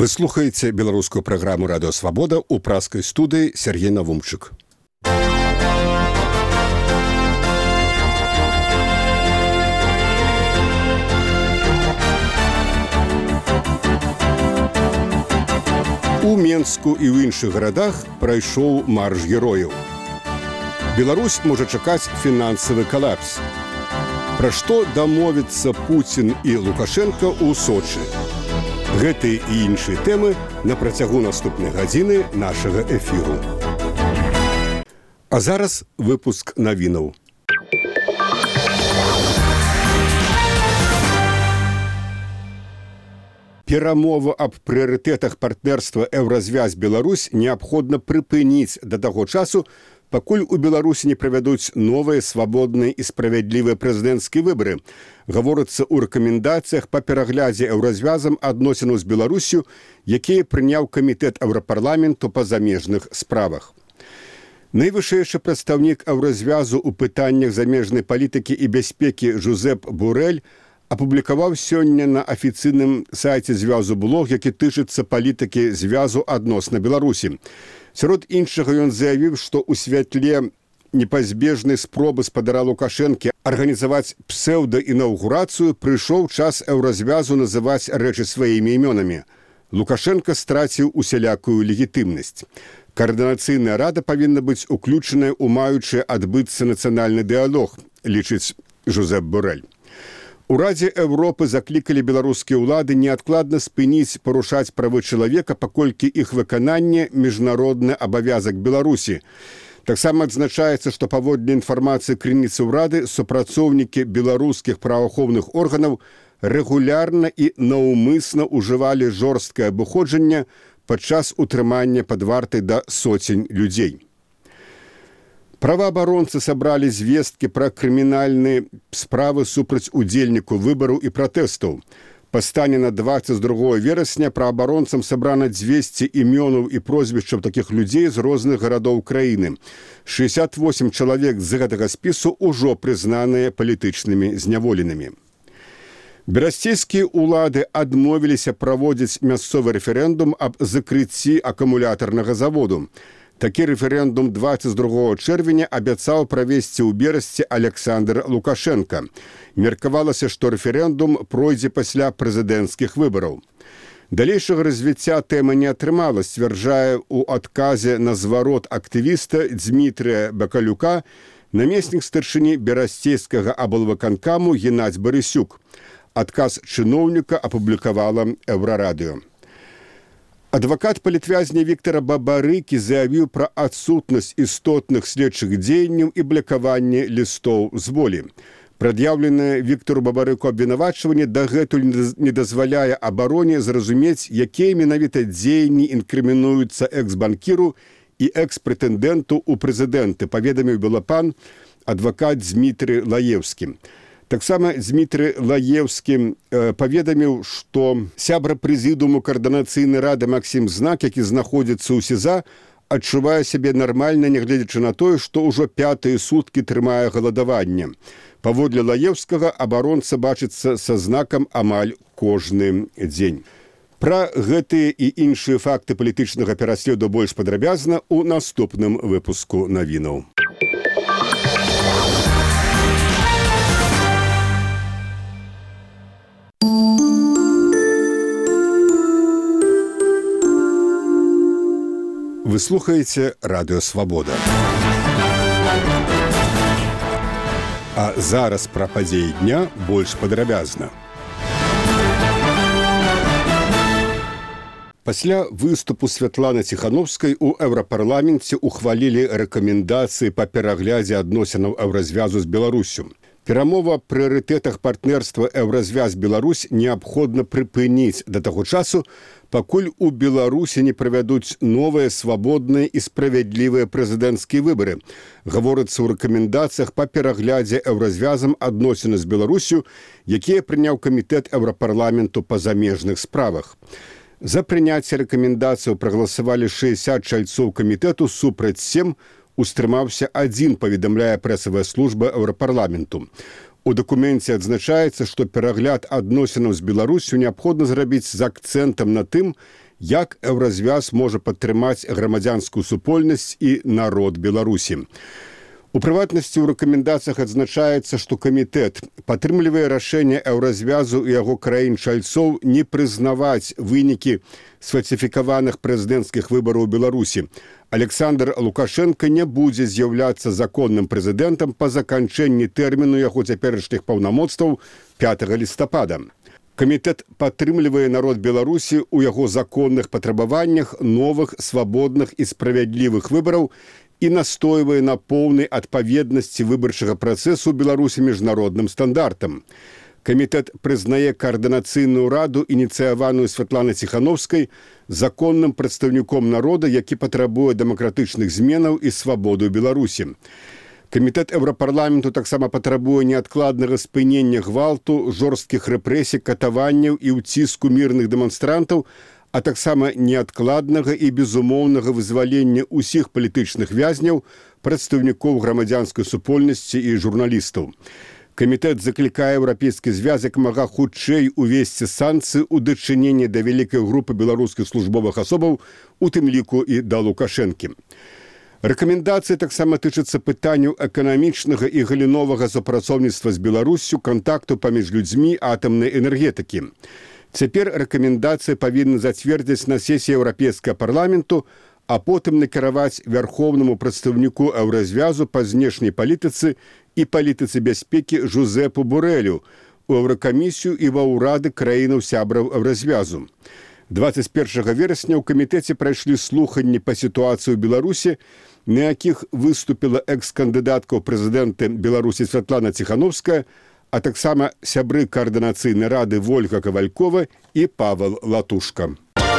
Вы слухаеце беларускую праграму «Радыё Свабода» ў праскай студыі Сергей Навумчык. У Менску і ў іншых гарадах прайшоў марш герояў. Беларусь можа чакаць фінансавы калапс. Пра што дамовіцца Пуцін і Лукашенко ў Сочы? Гэтыя і іншыя тэмы на працягу наступнай гадзіны нашага эфіру. А зараз выпуск навінаў. Перамову аб прыярытэтах партнерства Еўразвязь-Беларусь неабходна прыпыніць да таго часу, пакуль у Беларусі не правядуць новыя свабодныя і справядлівыя прэзідэнцкія выбары. Гаворыцца ў рэкамендацыях па пераглядзе еўразвязам адносінаў з Беларусю, якія прыняў камітэт Еўрапарламенту па замежных справах. Найвышэйшы прадстаўнік еўразвязу ў пытаннях замежнай палітыкі і бяспекі Жозеп Борель апублікаваў сёння на афіцыйным сайце звязу блог, які тычыцца палітыкі звязу адносна Беларусі. Сярод іншага ён заявіў, што ў святле непазбежнай спробы спадара Лукашэнкі арганізаваць псеўдаінаўгурацыю прыйшоў час еўразвязу называць рэчы сваімі імёнамі. Лукашенко страціў усялякую легітымнасць. Каардынацыйная рада павінна быць уключаная ў маючы адбыцца нацыянальны дыялог, лічыць Жозеп Борель. У Радзе Еўропы заклікалі беларускія ўлады неадкладна спыніць парушаць правы чалавека, паколькі іх выкананне міжнародны абавязак Беларусі. Таксама адзначаецца, што паводле інфармацыі крыніцы ўрады супрацоўнікі беларускіх праваахоўных органаў рэгулярна і наўмысна ўжывалі жорсткае абыходжанне падчас утрымання пад вартай да соцень людзей. Праваабаронцы сабралі звесткі пра крымінальныя справы супраць удзельнікаў выбараў і пратэстаў. Па стане на 22 верасня праваабаронцам сабрана 200 імёнаў і прозвішчаў такіх людзей з розных гарадоў краіны. 68 чалавек з гэтага спісу ўжо прызнаныя палітычнымі зняволенымі. Берасцейскія ўлады адмовіліся праводзіць мясцовы рэферэндум аб закрыцці акумулятарнага заводу. Такі рэферэндум 22 чэрвеня абяцаў правесці ў Берасці Александр Лукашенко. Меркавалася, што рэферэндум пройдзе пасля прэзідэнцкіх выбараў. Далейшага развіцця тэмы не атрымала, сцвярджае ў адказе на зварот актывіста Дмітрія Бакалюка намеснік старшыні Берасцейскага аблвыканкаму Геннадзь Барысюк. Адказ чыноўніка апублікавала Еўрарадыё. Адвакат палітвязня Віктара Бабарыкі заявіў пра адсутнасць істотных следчых дзеянняў і блакаванне лістоў з волі. Прад'яўленае Віктару Бабарыку абвінавачванне дагэтуль не дазваляе абароне зразумець, якія менавіта дзеянні інкрымінуюцца экс-банкіру і экс-прэтэндэнту ў прэзідэнты, паведаміў Белапан адвакат Дмітрий Лаевскі. Таксама Дмітрий Лаевскі паведаміў, што сябра прэзідыуму каардынацыйнай рады Максім Знак, які знаходзіцца ў СІЗА, адчувае сябе нармальна, нягледзячы на тое, што ўжо 5-е суткі трымае галадаванне. Паводле Лаевскага абаронца бачыцца са Знакам амаль кожны дзень. Пра гэтыя і іншыя факты палітычнага пераследу больш падрабязна ў наступным выпуску навінаў. Вы слухаеце «Радыё Свабода». А зараз пра падзеі дня больш падрабязна. Пасля выступу Святланы Ціхановскай у Еўрапарламенце ухвалілі рэкамендацыі па пераглядзе адносінаў еўразвязу з Беларусю. Перамова аб прыярытэтах партнерства Еўразвязь-Беларусь неабходна прыпыніць да таго часу, пакуль у Беларусі не правядуць новыя свабодныя і справядлівыя прэзідэнцкія выбары. Гаворыцца ў рэкамендацыях па пераглядзе еўразвязам адносіны з Беларусю, якія прыняў камітэт Еўрапарламенту па замежных справах. За прыняцце рэкамендацыяў прагаласавалі 60 чальцоў камітэту, супраць 7, устрымаўся 1, паведамляе прэсавая служба Еўрапарламенту. У дакуменце адзначаецца, што перагляд адносінаў з Беларусю неабходна зрабіць з акцэнтам на тым, як еўразвяз можа падтрымаць грамадзянскую супольнасць і народ Беларусі. У прыватнасці ў рэкамендацыях адзначаецца, што камітэт падтрымлівае рашэнне еўразвязу і яго краін-чальцоў не прызнаваць вынікі сфальсіфікаваных прэзідэнцкіх выбараў у Беларусі. Александр Лукашенко не будзе з'яўляцца законным прэзідэнтам па заканчэнні тэрміну яго цяперашніх паўнамоцтваў 5 лістапада. Камітэт падтрымлівае народ Беларусі ў яго законных патрабаваннях новых, свабодных і справядлівых выбараў і настойвае на поўнай адпаведнасці выбарчага працэсу Беларусі міжнародным стандартам. Камітэт прызнае каардынацыйную раду, ініцыяваную Святланай Ціхановскай, законным прадстаўніком народа, які патрабуе дэмакратычных зменаў і свабоду Беларусі. Камітэт Еўрапарламенту таксама патрабуе неадкладнага спынення гвалту, жорсткіх рэпрэсій, катаванняў і ўціску мірных дэманстрантаў, а таксама неадкладнага і безумоўнага вызвалення ўсіх палітычных вязняў, прадстаўнікоў грамадзянскай супольнасці і журналістаў. Камітэт заклікае Еўрапейскі звяз як мага хутчэй увесці санкцыі ў дачыненні да вялікай групы беларускіх службовых асобаў, у тым ліку і да Лукашэнкі. Рэкамендацыі таксама тычацца пытанняў эканамічнага і галіновага супрацоўніцтва з Беларуссю, кантакту паміж людзьмі, атамнай энергетыкі. Цяпер рэкамендацыі павінны зацвердзіць на сесіі Еўрапейскага парламенту, а потым накіраваць вярхоўнаму прадстаўніку еўразвязу па знешняй палітыцы і палітыцы бяспекі Жузепу Борелю у Еўракамісію і ва ўрады краінаў сябраў еўразвязу. 21 верасня ў камітэце прайшлі слуханні па сітуацыі ў Беларусі, на якіх выступіла экс-кандыдатка ў прэзідэнты Беларусі Святлана Ціхановская, а таксама сябры каардынацыйнай рады Вольга Кавалькова і Павел Латушка.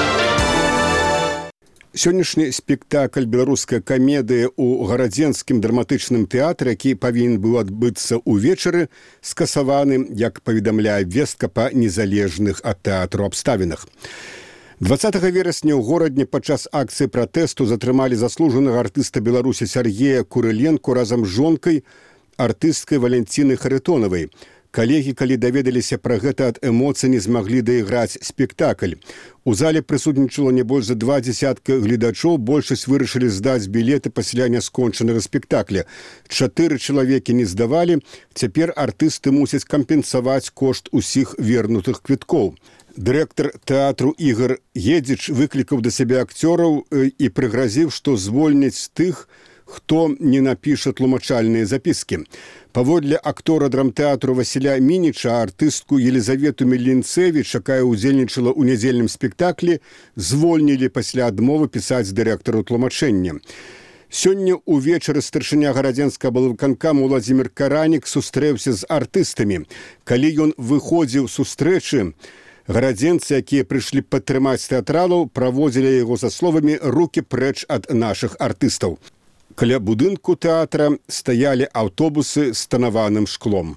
Сённяшні спектакль «Беларуская камедыя» у гарадзенскім драматычным тэатры, які павінен быў адбыцца ўвечары, скасаваны, як паведамляе вестка па незалежных ад тэатру абставінах. 20 верасня ў горадні падчас акцыі пратэсту затрымалі заслужанага артыста Беларусі Сергея Курыленко разам з жонкай, артысткай Валентины Харитоновой. Калегі, калі даведаліся пра гэта ад эмоцый, не змаглі даіграць спектакль. У зале прысутнічала не больш за 20 гледачоў, большасць вырашылі здаць білеты пасля няскончанага спектакля. 4 чалавекі не здавалі, цяпер артысты мусяць кампенсаваць кошт усіх вернутых квіткоў. Дырэктар тэатру Ігор Едзіч выклікаў да сябе акцёраў і прыгразіў, што звольніць тых, хто не напіша тлумачальныя запіскі. Паводле актора драмтэатру Васіля Мініча, артыстку Елізавету Мелінцевіч, якая ўдзельнічала ў нядзельным спектаклі, звольнілі пасля адмовы пісаць дырэктару тлумачэння. Сёння ўвечары старшыня гарадзенскага аблвыканкаму Уладзімір Каранік сустрэўся з артыстамі. Калі ён выходзіў сустрэчы, гарадзенцы, якія прыйшлі падтрымаць тэатралаў, праводзілі яго са словамі «рукі прэч ад нашых артыстаў». Каля будынку тэатра стаялі аўтобусы з танаваным шклом.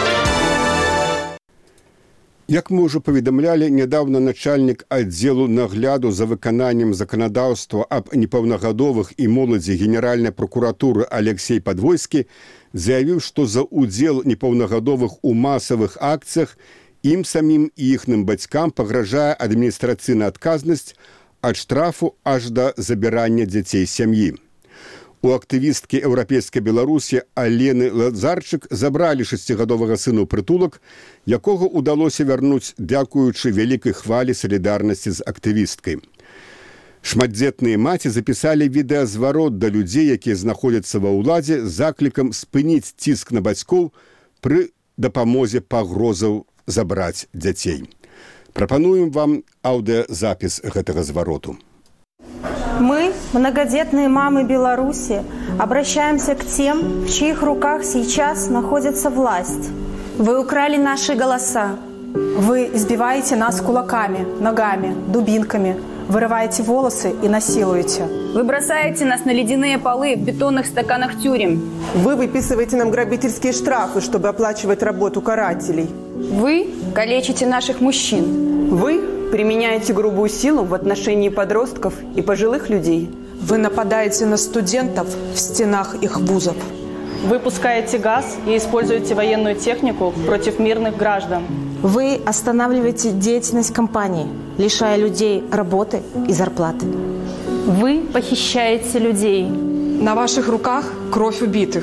Як мы ўжо паведамлялі, нядаўна начальнік аддзелу нагляду за выкананнем заканадаўства аб непаўнагадовых і моладзі Генеральнай прокуратуры Алексей Падвойскі заявіў, што за ўдзел непаўнагадовых у масавых акцыях ім самім і іхным бацькам пагражае адміністрацыйная адказнасць ад штрафу аж да забірання дзяцей сям'і. У актывісткі еўрапейскай Беларусі Алены Лазарчык забралі 6гадовага сына ў прытулак, якога ўдалося вярнуць дзякуючы вялікай хвалі салідарнасці з актывісткай. Шматдзетныя маці запісалі відэазварот да людзей, якія знаходзяцца ва ўладзе, з заклікам спыніць ціск на бацькоў пры дапамозе пагрозаў забраць дзяцей. Прапануем вам аўдыёзапіс гэтага звароту. Мы, многодетные мамы Беларуси, обращаемся к тем, в чьих руках сейчас находится власть. Вы украли наши голоса. Вы избиваете нас кулаками, ногами, дубинками, вырываете волосы и насилуете. Вы бросаете нас на ледяные полы в бетонных стаканах тюрем. Вы выписываете нам грабительские штрафы, чтобы оплачивать работу карателей. Вы калечите наших мужчин. Вы применяете грубую силу в отношении подростков и пожилых людей. Вы нападаете на студентов в стенах их вузов. Вы пускаете газ и используете военную технику против мирных граждан. Вы останавливаете деятельность компаний. лишая людей работы и зарплаты. Вы похищаете людей. На ваших руках кровь убитых.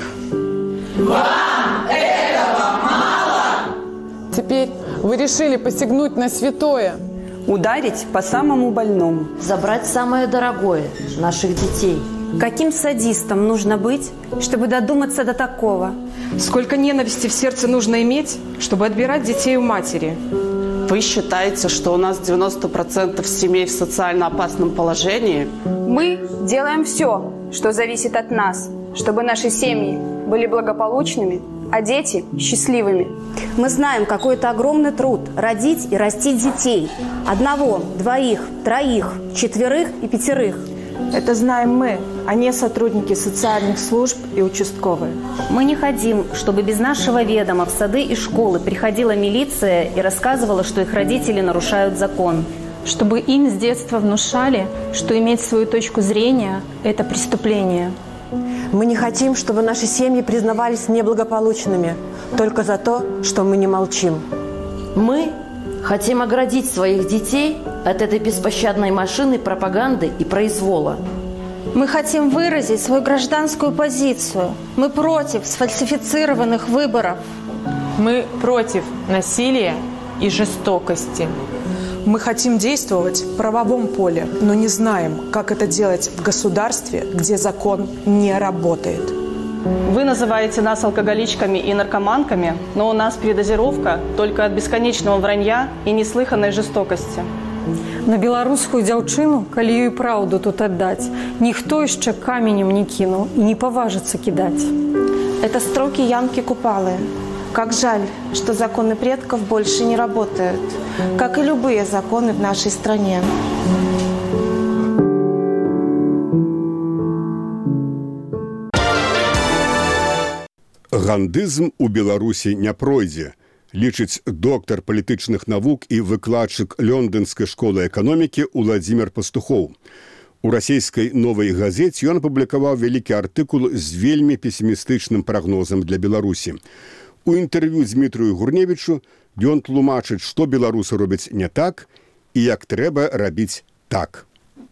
Вам этого мало? Теперь вы решили посягнуть на святое. Ударить по самому больному. Забрать самое дорогое – наших детей. Каким садистом нужно быть, чтобы додуматься до такого? Сколько ненависти в сердце нужно иметь, чтобы отбирать детей у матери? Вы считаете, что у нас 90% семей в социально опасном положении? Мы делаем все, что зависит от нас, чтобы наши семьи были благополучными, а дети – счастливыми. Мы знаем, какой это огромный труд – родить и растить детей. 1, 2, 3, 4 и 5. Это знаем мы, а не сотрудники социальных служб и участковые. Мы не хотим, чтобы без нашего ведома в сады и школы приходила милиция и рассказывала, что их родители нарушают закон. Чтобы им с детства внушали, что иметь свою точку зрения – это преступление. Мы не хотим, чтобы наши семьи признавались неблагополучными только за то, что мы не молчим. Мы хотим оградить своих детей от этой беспощадной машины пропаганды и произвола. Мы хотим выразить свою гражданскую позицию. Мы против сфальсифицированных выборов. Мы против насилия и жестокости. Мы хотим действовать в правовом поле, но не знаем, как это делать в государстве, где закон не работает. Вы называете нас алкоголичками и наркоманками, но у нас передозировка только от бесконечного вранья и неслыханной жестокости. На беларускую дзяўчыну, калі ёй праўду тут аддаць, ніхто яшчэ каменем не кинул и не поважится кидать. Это строки Янки Купалы. Как жаль, что законы предков больше не работают, как и любые законы в нашей стране. Гандызм у Беларусі не пройдзе, лічыць доктар палітычных навук і выкладчык Лёндонскай школы эканомікі Уладзімир Пастухоў. У расійскай новай газеце ён апублікаваў вялікі артыкул з вельмі песімістычным прагнозам для Беларусі. У інтэрв'ю Дмітрию Гурневічу ён тлумачыць, што беларусы робяць не так і як трэба рабіць так.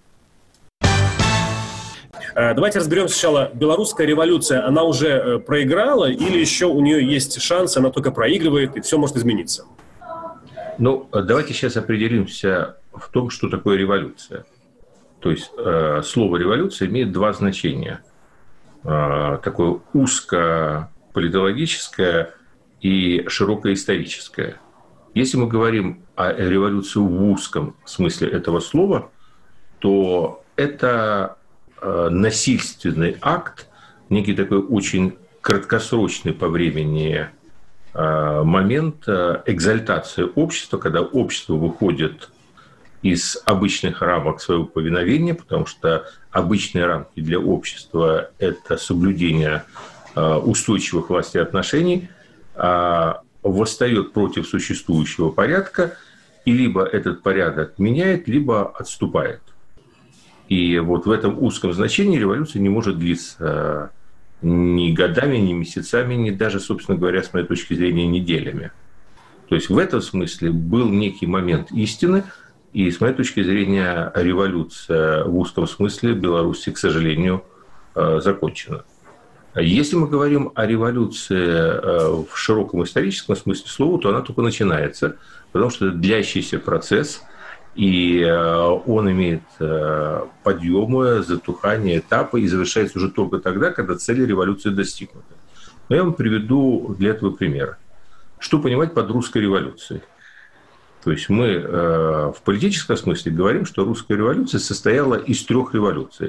Давайте разберем сначала, белорусская революция, она уже проиграла или еще у нее есть шанс, она только проигрывает и все может измениться? Ну, давайте сейчас определимся в том, что такое революция. То есть слово «революция» имеет два значения. Такое узкополитологическое и широкоисторическое. Если мы говорим о революции в узком смысле этого слова, то это насильственный акт, некий такой очень краткосрочный по времени момент экзальтации общества, когда общество выходит из обычных рамок своего повиновения, потому что обычные рамки для общества – это соблюдение устойчивых властеотношений, восстает против существующего порядка, и либо этот порядок меняет, либо отступает. И вот в этом узком значении революция не может длиться ни годами, ни месяцами, ни даже, собственно говоря, с моей точки зрения, неделями. То есть в этом смысле был некий момент истины, и с моей точки зрения революция в узком смысле в Беларуси, к сожалению, закончена. Если мы говорим о революции в широком историческом смысле слова, то она только начинается, потому что это длящийся процесс, и он имеет подъемы, затухание, этапы и завершается уже только тогда, когда цели революции достигнуты. Но я вам приведу для этого пример. Что понимать под русской революцией? То есть мы в политическом смысле говорим, что русская революция состояла из трех революций.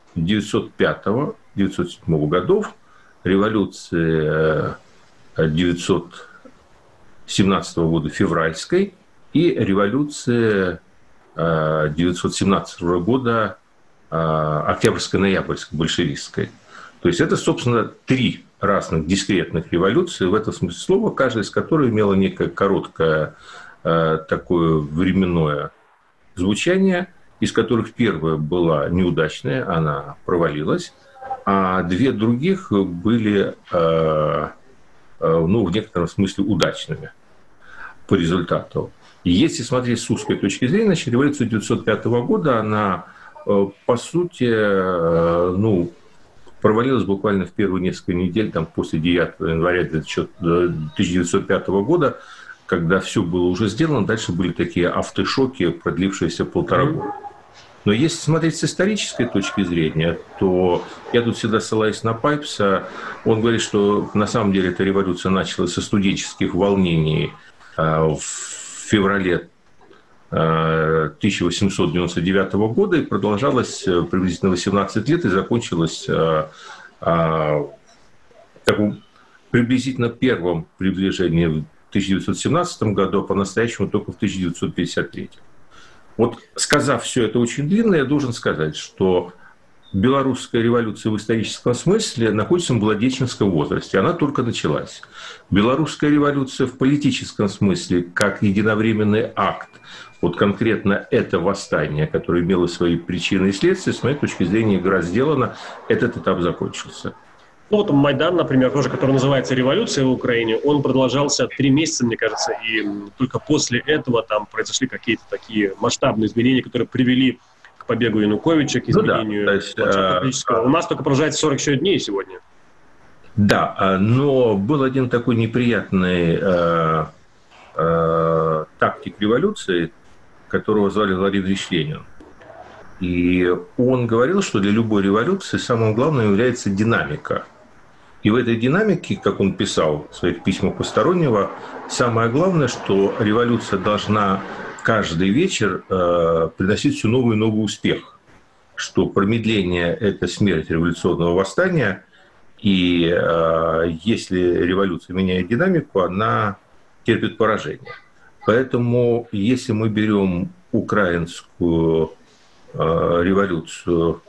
905-907 годов, революции 917 года февральской и революции 917 года октябрьско-ноябрьской, большевистской. То есть это, собственно, три разных дискретных революции, в этом смысле слова, каждая из которых имела некое короткое такое временное звучание, из которых первая была неудачная, она провалилась, а две других были, в некотором смысле, удачными по результату. Если смотреть с узкой точки зрения, значит, революция 1905 года, она, по сути, провалилась буквально в первые несколько недель, там, после 9 января 1905 года, когда все было уже сделано, дальше были такие автошоки, продлившиеся 1,5 года. Но если смотреть с исторической точки зрения, то я тут всегда ссылаюсь на Пайпса. Он говорит, что на самом деле эта революция началась со студенческих волнений в феврале 1899 года и продолжалась приблизительно 18 лет и закончилась таком приблизительно первом приближении в 1917 году, а по-настоящему только в 1953. Вот, сказав все это очень длинно, я должен сказать, что белорусская революция в историческом смысле находится в младенческом возрасте. Она только началась. Белорусская революция в политическом смысле, как единовременный акт, вот конкретно это восстание, которое имело свои причины и следствия, с моей точки зрения, игра сделана, этот этап закончился. Ну вот Майдан, например, тоже, который называется «Революция в Украине», он продолжался 3 месяца, мне кажется, и только после этого там произошли какие-то такие масштабные изменения, которые привели к побегу Януковича, к изменению политического. У нас только продолжается 44 дней сегодня. Да, но был один такой неприятный тактик революции, которого звали Владимир Ильич Ленин. И он говорил, что для любой революции самым главным является динамика. И в этой динамике, как он писал в своих письмах Постороннего, самое главное, что революция должна каждый вечер приносить все новый и новый успех. Что промедление – это смерть революционного восстания, и если революция меняет динамику, она терпит поражение. Поэтому, если мы берем украинскую революцию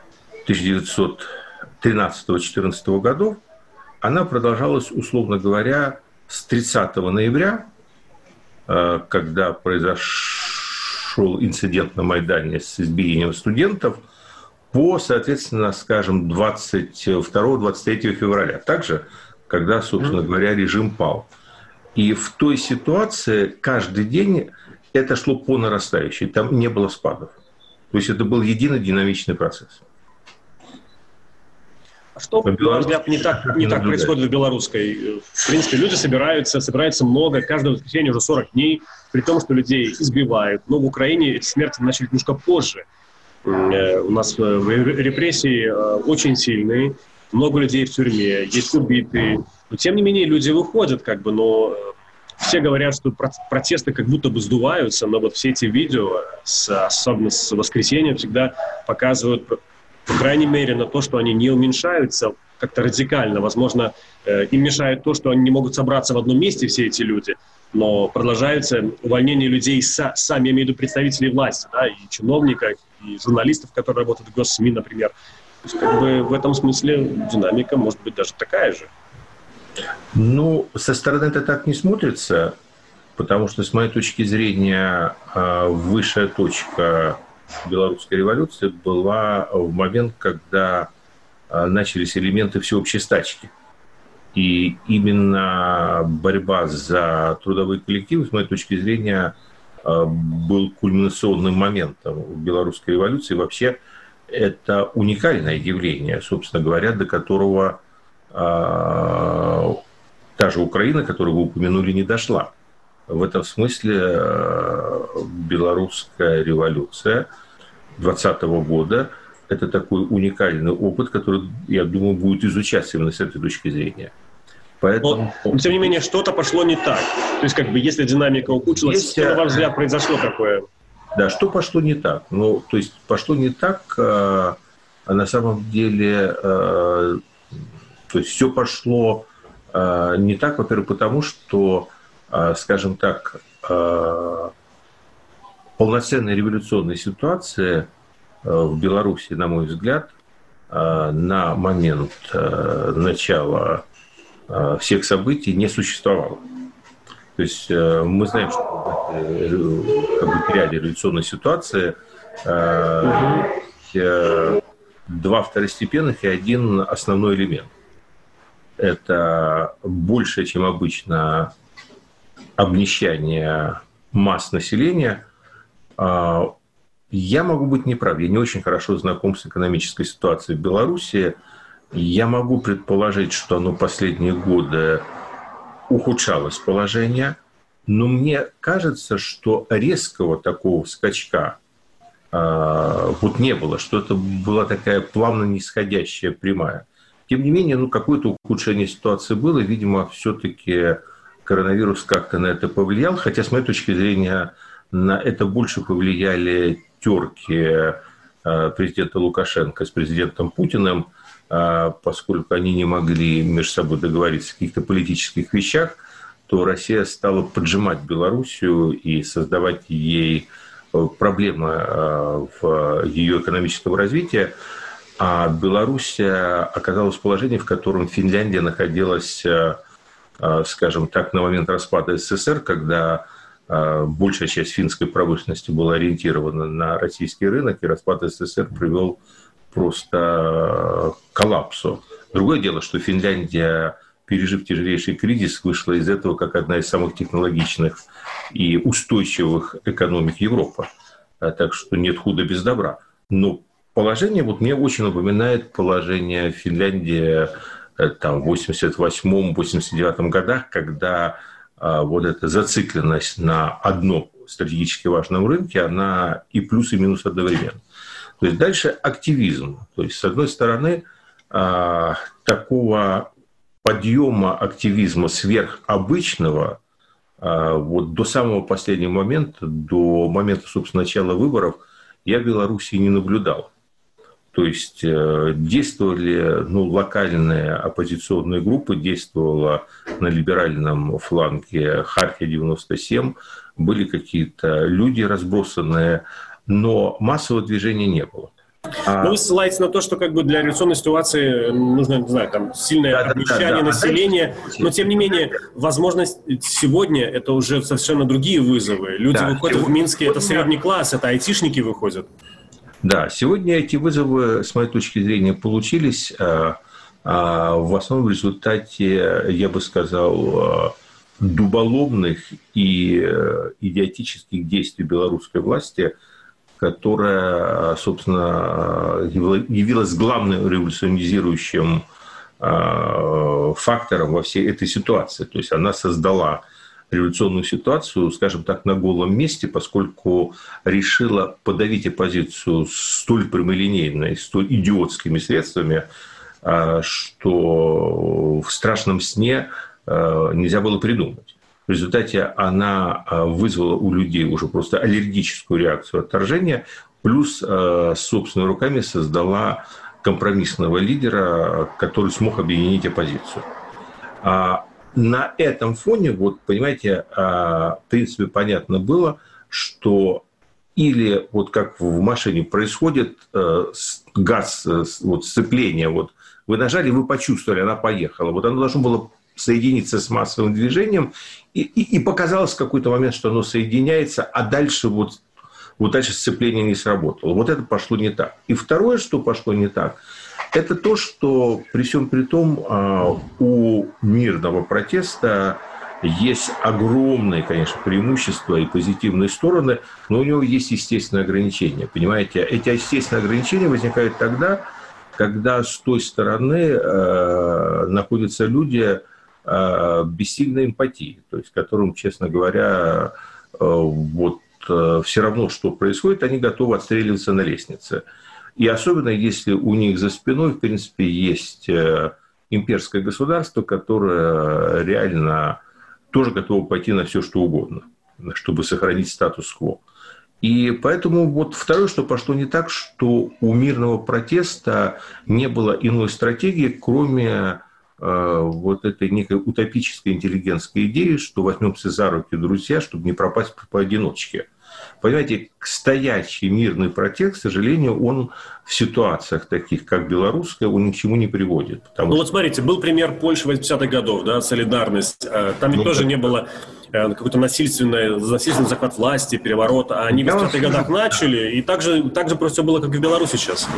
1913-14 годов, она продолжалась, условно говоря, с 30 ноября, когда произошел инцидент на Майдане с избиением студентов, по, соответственно, скажем, 22-23 февраля. Также, когда, собственно говоря, режим пал. И в той ситуации каждый день это шло по нарастающей, там не было спадов. То есть это был единый динамичный процесс. А что, на ваш взгляд, не так происходит в белорусской? В принципе, люди собираются много, каждое воскресенье уже 40 дней, при том, что людей избивают. Но в Украине эти смерти начались немножко позже. У нас репрессии очень сильные, много людей в тюрьме, есть убитые. Но, тем не менее, люди выходят, но все говорят, что протесты как будто бы сдуваются, но вот все эти видео, особенно с воскресенья, всегда показывают, по крайней мере, на то, что они не уменьшаются как-то радикально. Возможно, им мешает то, что они не могут собраться в одном месте, все эти люди, но продолжается увольнение людей сами, я имею в виду представителей власти, да, и чиновников, и журналистов, которые работают в госсми, например. То есть, в этом смысле динамика может быть даже такая же. Ну, со стороны это так не смотрится, потому что, с моей точки зрения, высшая точка белорусской революции была в момент, когда начались элементы всеобщей стачки. И именно борьба за трудовые коллективы, с моей точки зрения, был кульминационным моментом в белорусской революции. Вообще, это уникальное явление, собственно говоря, до которого та же Украина, которую вы упомянули, не дошла. В этом смысле белорусская революция 2020 года – это такой уникальный опыт, который, я думаю, будет изучаться именно с этой точки зрения. Поэтому... Но, тем не менее, что-то пошло не так. То есть, если динамика ухудшилась, что, на ваш взгляд, произошло такое? Да, что пошло не так? Ну, то есть, пошло не так, на самом деле, то есть, все пошло не так, во-первых, потому что, скажем так, полноценная революционная ситуация в Беларуси, на мой взгляд, на момент начала всех событий не существовало. То есть мы знаем, что в ряде революционной ситуации два второстепенных и один основной элемент. Это больше, чем обычно, обнищание масс населения. Я могу быть неправ, я не очень хорошо знаком с экономической ситуацией в Беларуси. Я могу предположить, что оно последние годы ухудшалось положение, но мне кажется, что резкого такого скачка вот не было, что это была такая плавно нисходящая прямая. Тем не менее, какое-то ухудшение ситуации было, видимо, все-таки коронавирус как-то на это повлиял, хотя, с моей точки зрения, на это больше повлияли терки президента Лукашенко с президентом Путиным, поскольку они не могли между собой договориться о каких-то политических вещах, то Россия стала поджимать Белоруссию и создавать ей проблемы в ее экономическом развитии. А Белоруссия оказалась в положении, в котором Финляндия находилась, скажем так, на момент распада СССР, когда большая часть финской промышленности была ориентирована на российский рынок, и распад СССР привел просто к коллапсу. Другое дело, что Финляндия, пережив тяжелейший кризис, вышла из этого как одна из самых технологичных и устойчивых экономик Европы. Так что нет худа без добра. Но положение мне очень напоминает положение Финляндии там, в 1988-1989 годах, когда вот эта зацикленность на одном стратегически важном рынке, она и плюс, и минус одновременно. То есть дальше активизм. То есть, с одной стороны, такого подъема активизма сверхобычного вот до самого последнего момента, до момента, собственно, начала выборов, я в Беларуси не наблюдал. То есть действовали локальные оппозиционные группы, действовала на либеральном фланге Хартия-97, были какие-то люди разбросанные, но массового движения не было. Вы ссылаетесь на то, что для революционной ситуации нужно, не знаю, там сильное обнищание населения, но тем не менее возможность сегодня это уже совершенно другие вызовы. Люди выходят в Минске, это средний класс, это айтишники выходят. Да, сегодня эти вызовы, с моей точки зрения, получились в основном в результате, я бы сказал, дуболомных и идиотических действий белорусской власти, которая, собственно, явилась главным революционизирующим фактором во всей этой ситуации. То есть она создала революционную ситуацию, скажем так, на голом месте, поскольку решила подавить оппозицию столь прямолинейно и столь идиотскими средствами, что в страшном сне нельзя было придумать. В результате она вызвала у людей уже просто аллергическую реакцию отторжения, плюс собственными руками создала компромиссного лидера, который смог объединить оппозицию. На этом фоне, понимаете, в принципе, понятно было, что или как в машине происходит газ, сцепление, вы нажали, вы почувствовали, она поехала. Оно должно было соединиться с массовым движением, и показалось в какой-то момент, что оно соединяется, а дальше дальше сцепление не сработало. Это пошло не так. И второе, что пошло не так, это то, что при всем при том у мирного протеста есть огромные, конечно, преимущества и позитивные стороны, но у него есть естественные ограничения. Понимаете, эти естественные ограничения возникают тогда, когда с той стороны находятся люди без сильной эмпатии, то есть которым, честно говоря, все равно, что происходит, они готовы отстреливаться на лестнице. И особенно, если у них за спиной, в принципе, есть имперское государство, которое реально тоже готово пойти на все, что угодно, чтобы сохранить статус-кво. И поэтому второе, что пошло не так, что у мирного протеста не было иной стратегии, кроме этой некой утопической интеллигентской идеи, что возьмемся за руки, друзья, чтобы не пропасть поодиночке. Понимаете, стоящий мирный протест, к сожалению, он в ситуациях таких, как белорусская, он ни к чему не приводит. Смотрите, был пример Польши 80-х годов, солидарность. Там ведь тоже не было какой-то насильственный захват власти, переворот, а они в 80-х годах начали, и так же просто все было, как и в Беларуси сейчас.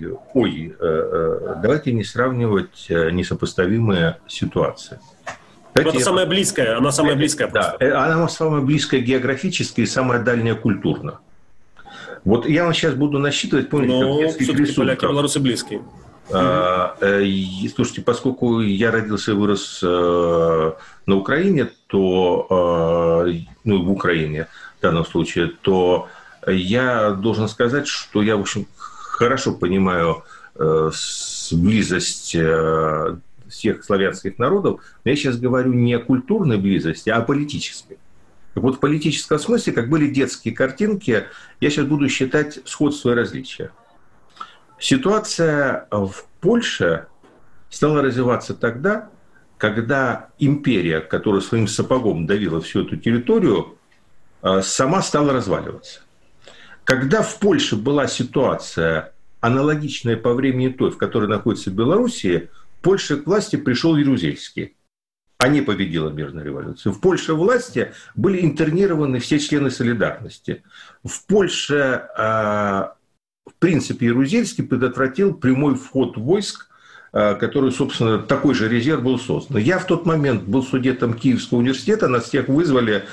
Давайте не сравнивать несопоставимые ситуации. Это самая близкая, она самая близкая просто. Да, она самая близкая географически и самая дальняя культурно. Вот я вам сейчас буду насчитывать, помните, как все-таки поляки и белорусы близкие. Слушайте, поскольку я родился и вырос на Украине, то, в Украине в данном случае, то я должен сказать, что я, в общем, хорошо понимаю близость всех славянских народов, но я сейчас говорю не о культурной близости, а о политической. Вот в политическом смысле, как были детские картинки, я сейчас буду считать сходство и различия. Ситуация в Польше стала развиваться тогда, когда империя, которая своим сапогом давила всю эту территорию, сама стала разваливаться. Когда в Польше была ситуация, аналогичная по времени той, в которой находится Белоруссия, в Польше к власти пришел Ярузельский. А не победила мирная революция. В Польше власти были интернированы все члены солидарности. В Польше, в принципе, Ярузельский предотвратил прямой вход войск, который, собственно, такой же резерв был создан. Я в тот момент был студентом Киевского университета, нас всех вызвали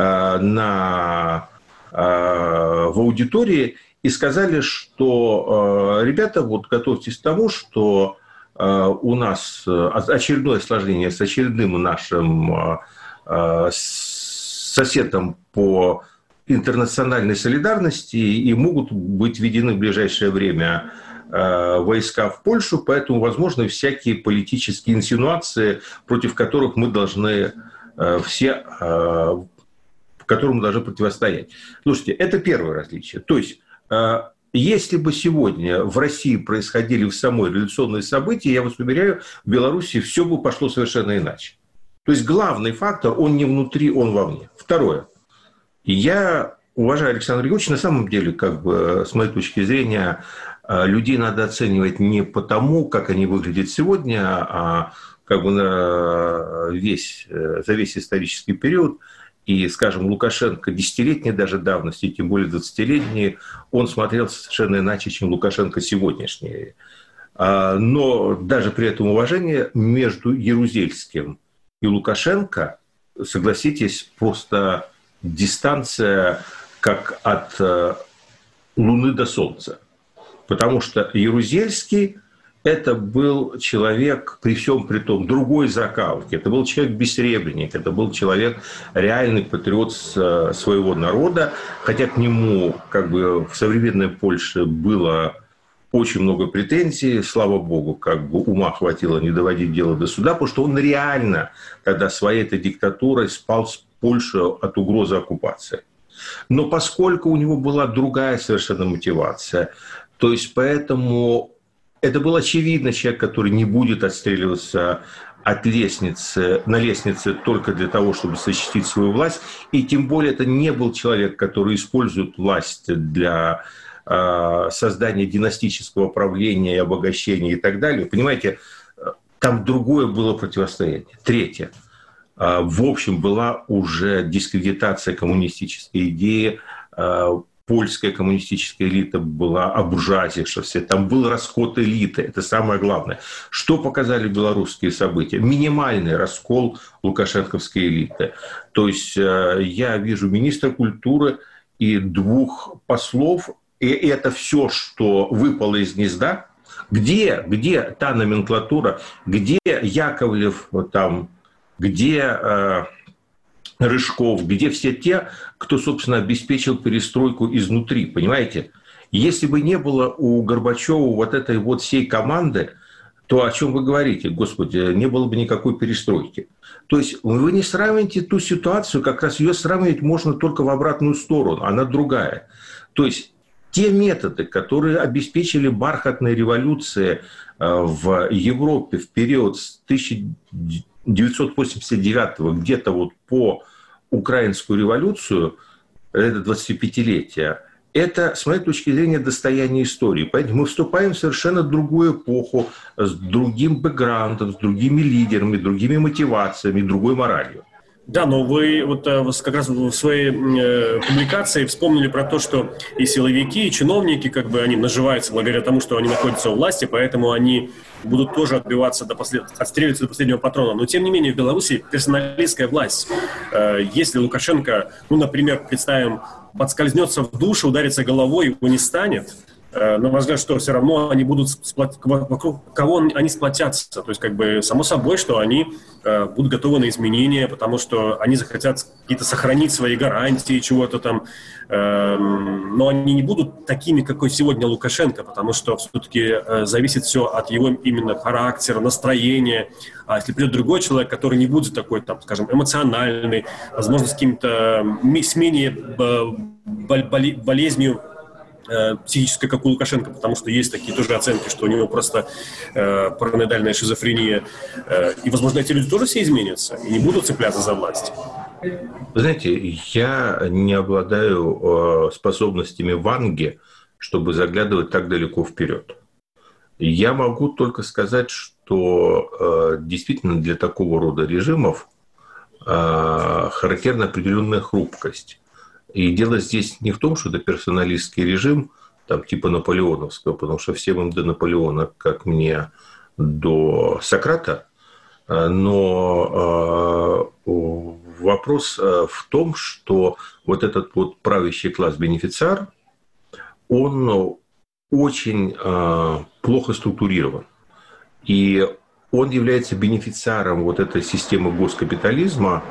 в аудитории и сказали, что, ребята, вот готовьтесь к тому, что у нас очередное осложнение с очередным нашим соседом по интернациональной солидарности, и могут быть введены в ближайшее время войска в Польшу, поэтому возможны всякие политические инсинуации, против которых мы должны которым мы должны противостоять. Слушайте, это первое различие. То есть, если бы сегодня в России происходили в самой революционные события, я вас уверяю, в Беларуси все бы пошло совершенно иначе. То есть главный фактор, он не внутри, он вовне. Второе. Я уважаю Александра Григорьевича, на самом деле, как бы, с моей точки зрения, людей надо оценивать не потому, как они выглядят сегодня, а как бы за весь исторический период. И, скажем, Лукашенко десятилетней даже давности, тем более 20-летней, он смотрелся совершенно иначе, чем Лукашенко сегодняшний. Но даже при этом уважение между Ярузельским и Лукашенко, согласитесь, просто дистанция как от Луны до Солнца. Потому что Ярузельский – это был человек, при всем при том, другой закалки. Это был человек-бессребренник, это был человек, реальный патриот своего народа. Хотя к нему как бы в современной Польше было очень много претензий. Слава богу, как бы ума хватило не доводить дело до суда, потому что он реально тогда своей этой диктатурой спас Польшу от угрозы оккупации. Но поскольку у него была другая совершенно мотивация, то есть поэтому... Это был очевидно человек, который не будет отстреливаться на лестнице только для того, чтобы защитить свою власть. И тем более это не был человек, который использует власть для создания династического правления и обогащения и так далее. Понимаете, там другое было противостояние. Третье. В общем, была уже дискредитация коммунистической идеи. Польская коммунистическая элита была обуржуазившаяся, там был раскол элиты, это самое главное. Что показали белорусские события? Минимальный раскол лукашенковской элиты. То есть я вижу министра культуры и двух послов, и это все, что выпало из гнезда. Где та номенклатура, где Яковлев, там, где... Рыжков, где все те, кто, собственно, обеспечил перестройку изнутри, понимаете? Если бы не было у Горбачева вот этой вот всей команды, то о чем вы говорите, господи, не было бы никакой перестройки. То есть вы не сравните ту ситуацию, как раз ее сравнивать можно только в обратную сторону, она другая. То есть те методы, которые обеспечили бархатные революции в Европе в период с 1989 где-то вот по украинскую революцию, это 25-летие, это, с моей точки зрения, достояние истории. Поэтому мы вступаем в совершенно другую эпоху, с другим бэкграундом, с другими лидерами, другими мотивациями, другой моралью. Да, но вы вот как раз в своей публикации вспомнили про то, что и силовики, и чиновники, как бы они наживаются благодаря тому, что они находятся у власти, поэтому они будут тоже отстреливаться до последнего патрона. Но, тем не менее, в Беларуси персоналистская власть. Если Лукашенко, например, представим, подскользнется в душе, ударится головой, его не станет, на ваш взгляд, что все равно они будут вокруг кого они сплотятся. То есть, как бы, само собой, что они будут готовы на изменения, потому что они захотят какие-то сохранить свои гарантии, чего-то там. Но они не будут такими, какой сегодня Лукашенко, потому что все-таки зависит все от его именно характера, настроения. А если придет другой человек, который не будет такой, там, скажем, эмоциональный, возможно, с менее болезнью психической, как у Лукашенко, потому что есть такие тоже оценки, что у него просто параноидальная шизофрения. И, возможно, эти люди тоже все изменятся и не будут цепляться за власть. Вы знаете, я не обладаю способностями Ванги, чтобы заглядывать так далеко вперед. Я могу только сказать, что действительно для такого рода режимов характерна определенная хрупкость. И дело здесь не в том, что это персоналистский режим, там, типа наполеоновского, потому что все им до Наполеона, как мне до Сократа, но вопрос в том, что вот этот вот правящий класс-бенефициар, он очень плохо структурирован. И он является бенефициаром вот этой системы госкапитализма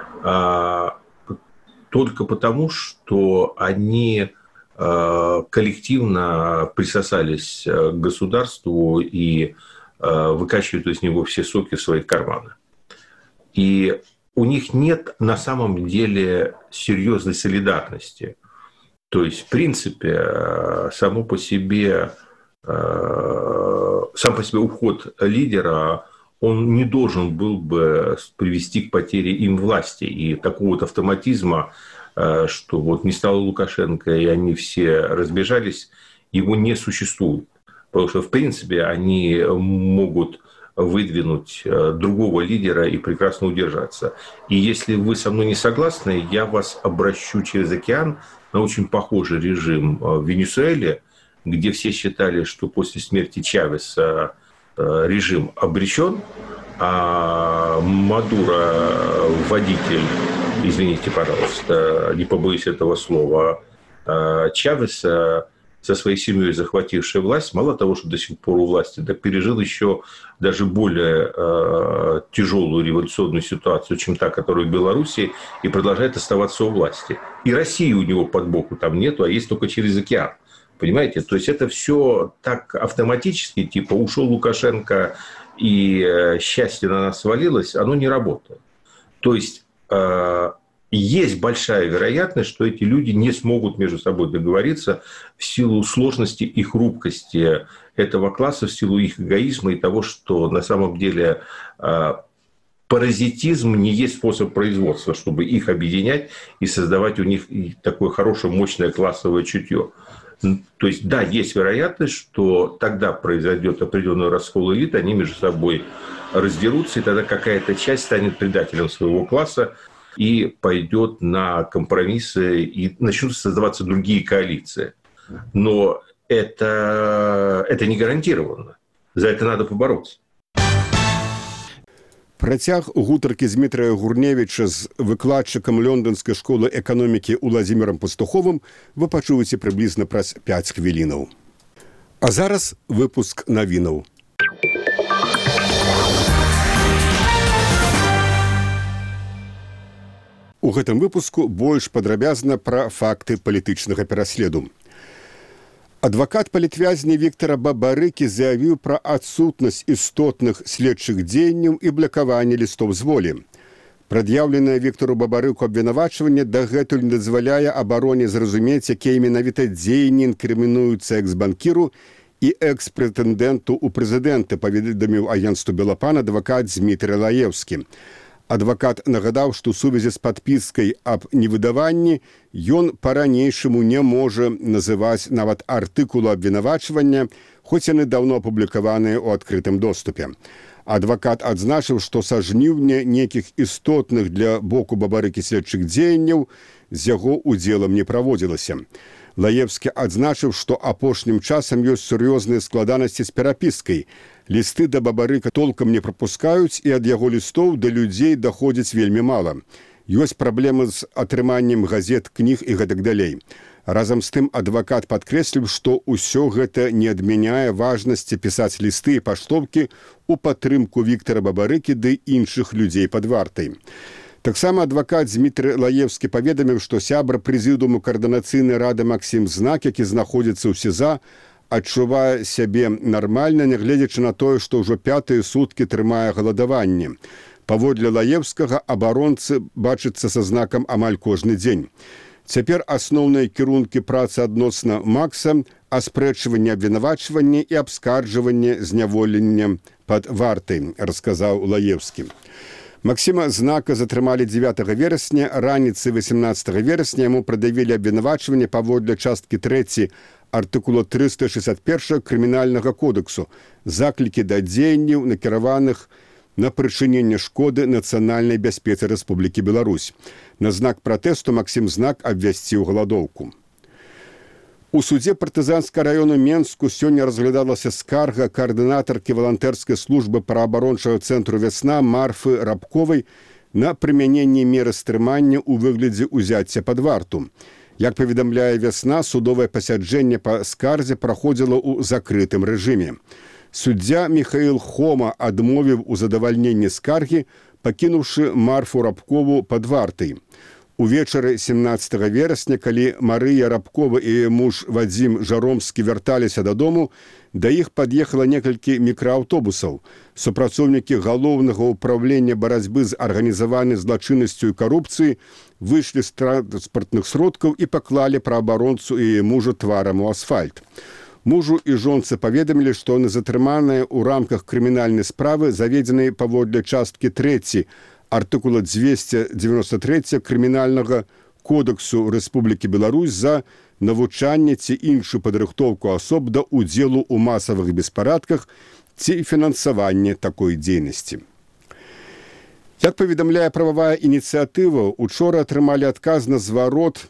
только потому, что они коллективно присосались к государству и выкачивают из него все соки в свои карманы. И у них нет на самом деле серьезной солидарности. То есть, в принципе, сам по себе уход лидера, он не должен был бы привести к потере им власти. И такого вот автоматизма, что вот не стало Лукашенко, и они все разбежались, его не существует. Потому что, в принципе, они могут выдвинуть другого лидера и прекрасно удержаться. И если вы со мной не согласны, я вас обращу через океан на очень похожий режим в Венесуэле, где все считали, что после смерти Чавеса режим обречен, а Мадуро, водитель, извините, пожалуйста, не побоюсь этого слова, Чавеса, со своей семьей захвативший власть, мало того, что до сих пор у власти, так пережил еще даже более тяжелую революционную ситуацию, чем та, которая в Беларуси, и продолжает оставаться у власти. И России у него под боку там нету, а есть только через океан. Понимаете? То есть это все так автоматически, типа ушел Лукашенко и счастье на нас свалилось, оно не работает. То есть есть большая вероятность, что эти люди не смогут между собой договориться в силу сложности и хрупкости этого класса, в силу их эгоизма и того, что на самом деле паразитизм не есть способ производства, чтобы их объединять и создавать у них такое хорошее, мощное классовое чутье. То есть, да, есть вероятность, что тогда произойдет определенный раскол элит, они между собой раздерутся, и тогда какая-то часть станет предателем своего класса и пойдет на компромиссы, и начнут создаваться другие коалиции. Но это не гарантированно. За это надо побороться. Працяг гутаркі з Дмітрая Гурневіча з выкладчыкам Лондонскай школы эканомікі Уладзімірам Пастуховым вы пачуеце прыблізна праз 5 хвілінаў. А зараз выпуск навінаў. У гэтым выпуску больш падрабязна пра факты палітычнага пераследу. Адвакат палітвязня Віктара Бабарыкі заявіў пра адсутнасць істотных следчых дзеянняў і блакаванне лістоў з волі. Прад'яўленае Віктару Бабарыку абвінавачванне дагэтуль не дазваляе абароне зразумець, якія менавіта дзеянні інкрымінуюцца экс-банкіру і экс-прэтэндэнту ў прэзідэнты, паведаміў агенцтву Белапан адвакат Дмітрый Лаевскі. Адвакат нагадаў, што ў сувязі з падпіскай аб невыдаванні ён па-ранейшаму не можа называць нават артыкулу абвінавачвання, хоць яны даўно апублікаваныя ў адкрытым доступе. Адвакат адзначыў, што са жніўня нейкіх істотных для боку Бабарыкі следчых дзеянняў з яго удзелам не праводзілася. Лаевскі адзначыў, што апошнім часам ёсць сур'ёзныя складанасці з перапіскай. Лісты да Бабарыка толкам не прапускаюць, і ад яго лістоў да людзей даходзіць вельмі мала. Ёсць праблемы з атрыманнем газет, кніг і гэтак далей. Разам з тым адвакат падкрэсліў, што ўсё гэта не адмяняе важнасці пісаць лісты і паштоўкі ў падтрымку Віктара Бабарыкі ды іншых людзей пад вартай. Таксама адвакат Дмітрый Лаевскі паведаміў, што сябра прэзідыуму каардынацыйнай рады Максім Знак, які знаходзіцца ў СІЗА, адчувае сябе нармальна, нягледзячы на тое, што ўжо 5-е суткі трымае галадаванне. Паводле Лаевскага, абаронцы бачыцца са Знакам амаль кожны дзень. Цяпер асноўныя кірункі працы адносна Макса – аспрэчванне абвінавачвання і абскарджванне зняволення пад вартай, расказаў Лаевскі. Максіма Знака затрымалі 9 верасня, раніцы 18 верасня яму прад'явілі абвінавачванне паводле часткі 3 артыкула 361 крымінальнага кодексу заклікі да дзеянняў, накіраваных на прычыненне шкоды нацыянальнай бяспецы Рэспублікі Беларусь. На знак пратэсту Максім Знак абвясціў галадоўку. У судзе партызанскага раёну Менску сёння разглядалася скарга каардынатаркі валантэрскай службы праабарончага цэнтру «Вясна» Марфы Рабковай на прымяненне меры стрымання ў выглядзе ўзяцця пад варту. Як паведамляе «Вясна», судовае пасяджэнне па скарзе праходзіла ў закрытым рэжыме. Суддзя Міхаіл Хома адмовіў у задавальненні скаргі, пакінуўшы Марфу Рабкову пад вартай. Увечары 17 верасня, калі Марыя Рабкова і муж Вадзім Жаромскі вярталіся дадому, да іх пад'ехала некалькі мікрааўтобусаў. Супрацоўнікі галоўнага ўпраўлення барацьбы з арганізаванай злачыннасцю і карупцыяй выйшлі з транспартных сродкаў і паклалі праабаронцу і мужу тварам у асфальт. Мужу і жонцы паведамілі, што яны затрыманыя ў рамках крымінальнай справы, заведзенай паводле часткі 3 артыкула 293 крымінальнага кодексу Рэспублікі Беларусь за навучанне ці іншую падрыхтоўку асоб да ўдзелу ў масавых беспарадках ці фінансаванне такой дзейнасці. Як паведамляе прававая ініцыятыва, учора атрымалі адказ на зварот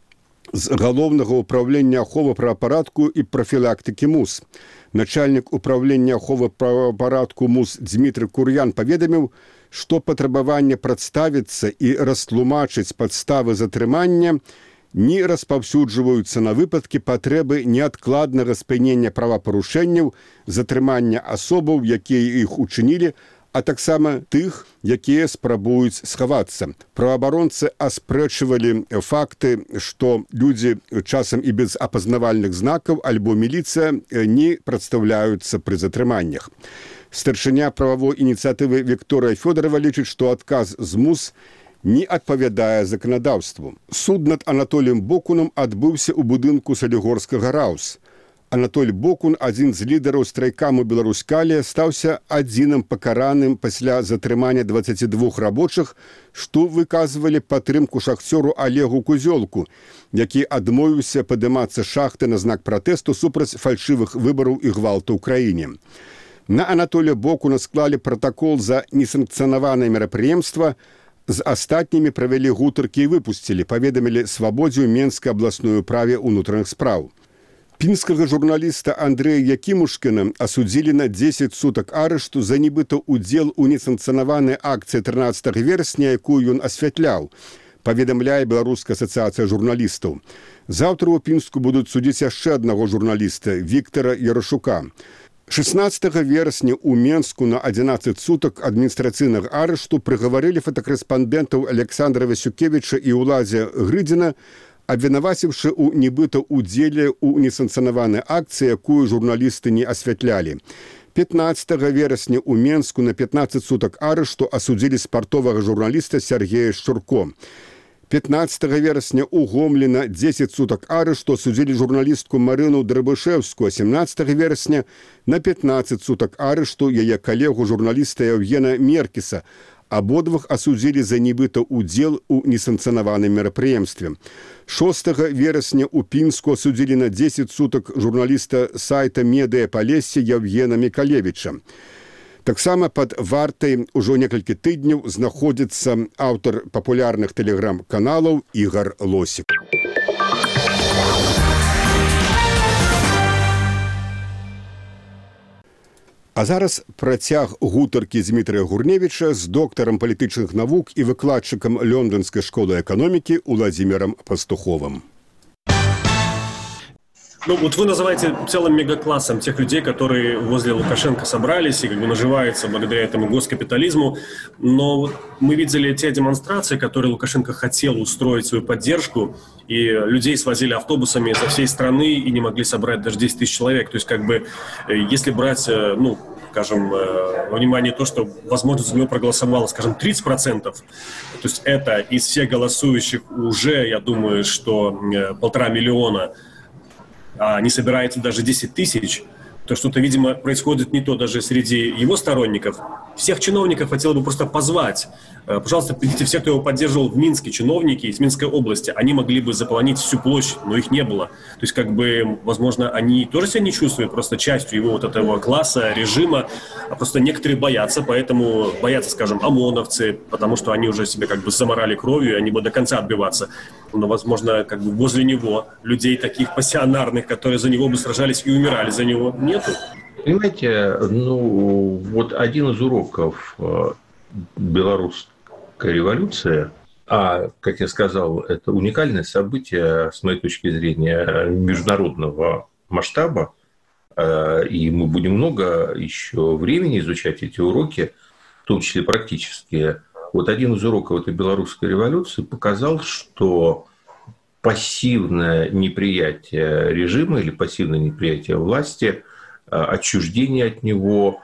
з галоўнага ўпраўлення аховы правапарадку і прафілактыкі МУС. Начальнік управлення аховы правапарадку МУС Дмітрый Кур'ян паведаміў, што патрабаванне прадставіцца і растлумачыць падставы затрымання не распаўсюджваюцца на выпадкі патрэбы неадкладнага спынення правапарушэнняў, затрымання асобаў, якія іх учынілі, а таксама тых, якія спрабуюць схавацца. Праваабаронцы аспрэчвалі факты, што людзі часам і без апазнавальных знакаў альбо міліцыя не прадстаўляюцца пры затрыманнях. Старшыня прававой ініцыятывы Вікторыя Фёдорова лічыць, што адказ з МУС не адпавядае заканадаўству. Суд над Анатоліем Бокунам адбыўся ў будынку Салігорскага РАУС. Анатоль Бокун, адзін з лідараў страйкаму Беларуськалія, стаўся адзіным пакараным пасля затрымання 22 рабочых, што выказвалі падтрымку шахцёру Олегу Кузёлку, які адмовіўся падымацца шахты на знак пратэсту супраць фальшывых выбараў і гвалту ў краіне. На Анатолія Бокуна склалі пратакол за несанкцыянаванае мерапрыемства, з астатнімі правялі гутаркі і выпусцілі, паведамілі Свабодзе ў Менскай абласной управе ўнутраных спраў. Пінскага журналіста Андрэя Якімушкіна асудзілі на 10 сутак арышту за нібыта ўдзел у несанкцыянаванай акцыі 13 верасня, якую ён асвятляў, паведамляе Беларуская асацыяцыя журналістаў. Заўтра ў Пінску будуць судзіць яшчэ аднаго журналіста, Віктара Ярашука. 16 верасня ў Менску на 11 сутак адміністрацыйнага арышту прыгаварылі фотакарэспандэнтаў Александра Васюкевіча і Уладзя Грыдзіна, абвінаваціўшы ў нібыта ўдзеле ў несанкцыянаванай акцыі, якую журналісты не асвятлялі. 15 верасня ў Менску на 15 сутак арышту асудзілі спартовага журналіста Сергея Шчурко. 15 верасня ў Гомлі на 10 сутак арышту асудзілі журналістку Марыну Драбышэўскую, 17 верасня на 15 сутак арышту яе калегу журналіста Евгена Меркіса. Абодвух асудзілі за нібыта ўдзел у несанкцыянаваным мерапрыемстве. 6 верасня ў Пінску асудзілі на 10 сутак журналіста сайта «Медыя Палессе» Евгена Мікалевіча. Таксама пад вартай ужо некалькі тыдняў знаходзіцца аўтар папулярных тэлеграм-каналаў Ігар Лосік. А зараз працяг гутаркі Дмітрия Гурневіча з доктарам палітычных навук і выкладчыкам Лондонскай школы эканомікі Уладзімірам Пастуховым. Ну, вот вы называете целым мегаклассом тех людей, которые возле Лукашенко собрались и как бы наживаются благодаря этому госкапитализму. Но вот мы видели те демонстрации, которые Лукашенко хотел устроить свою поддержку, и людей свозили автобусами со всей страны и не могли собрать даже 10 тысяч человек. То есть, как бы, если брать, ну, скажем, во внимание то, что, возможно, за него проголосовало, скажем, 30%, то есть это из всех голосующих уже, я думаю, что 1,5 миллиона, а не собирается даже 10 тысяч, то что-то, видимо, происходит не то даже среди его сторонников. Всех чиновников хотел бы просто позвать. Пожалуйста, придите все, кто его поддерживал в Минске, чиновники из Минской области. Они могли бы заполонить всю площадь, но их не было. То есть, как бы, возможно, они тоже себя не чувствуют просто частью его вот этого класса, режима, а просто некоторые боятся, поэтому боятся, скажем, ОМОНовцы, потому что они уже себе как бы заморали кровью, и они будут до конца отбиваться. Но, возможно, как бы возле него людей таких пассионарных, которые за него бы сражались и умирали за него, нету. Понимаете, ну, вот один из уроков белорусской революции, а, как я сказал, это уникальное событие, с моей точки зрения, международного масштаба, и мы будем много еще времени изучать эти уроки, в том числе практические. Вот один из уроков этой белорусской революции показал, что пассивное неприятие режима или пассивное неприятие власти, отчуждение от него,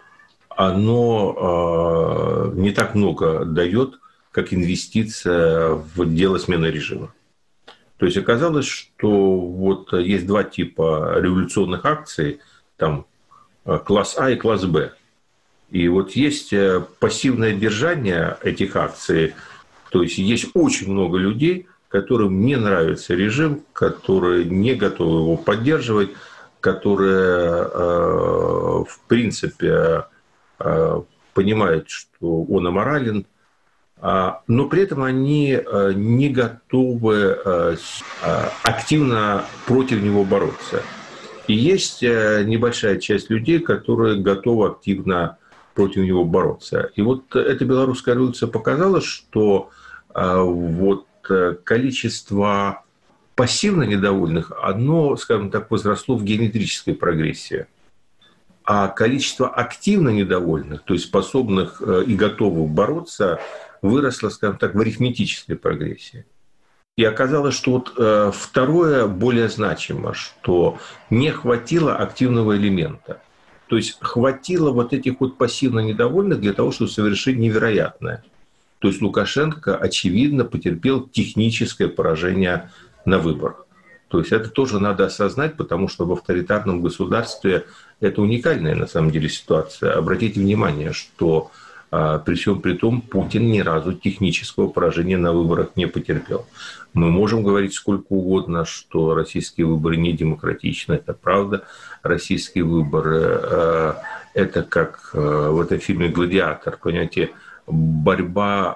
оно не так много дает, как инвестиция в дело смены режима. То есть оказалось, что вот есть два типа революционных акций, там класс А и класс Б. И вот есть пассивное держание этих акций, то есть есть очень много людей, которым не нравится режим, которые не готовы его поддерживать, которые, в принципе, понимают, что он аморален, но при этом они не готовы активно против него бороться. И есть небольшая часть людей, которые готовы активно против него бороться. И вот эта белорусская революция показала, что вот количество пассивно недовольных, оно, скажем так, возросло в геометрической прогрессии. А количество активно недовольных, то есть способных и готовых бороться, выросло, скажем так, в арифметической прогрессии. И оказалось, что вот второе более значимо, что не хватило активного элемента. То есть хватило вот этих вот пассивно недовольных для того, чтобы совершить невероятное. То есть Лукашенко, очевидно, потерпел техническое поражение на выборах. То есть это тоже надо осознать, потому что в авторитарном государстве это уникальная на самом деле ситуация. Обратите внимание, что при всем при том Путин ни разу технического поражения на выборах не потерпел. Мы можем говорить сколько угодно, что российские выборы не демократичны. Это правда. Российские выборы – это как в этом фильме «Гладиатор», понимаете, борьба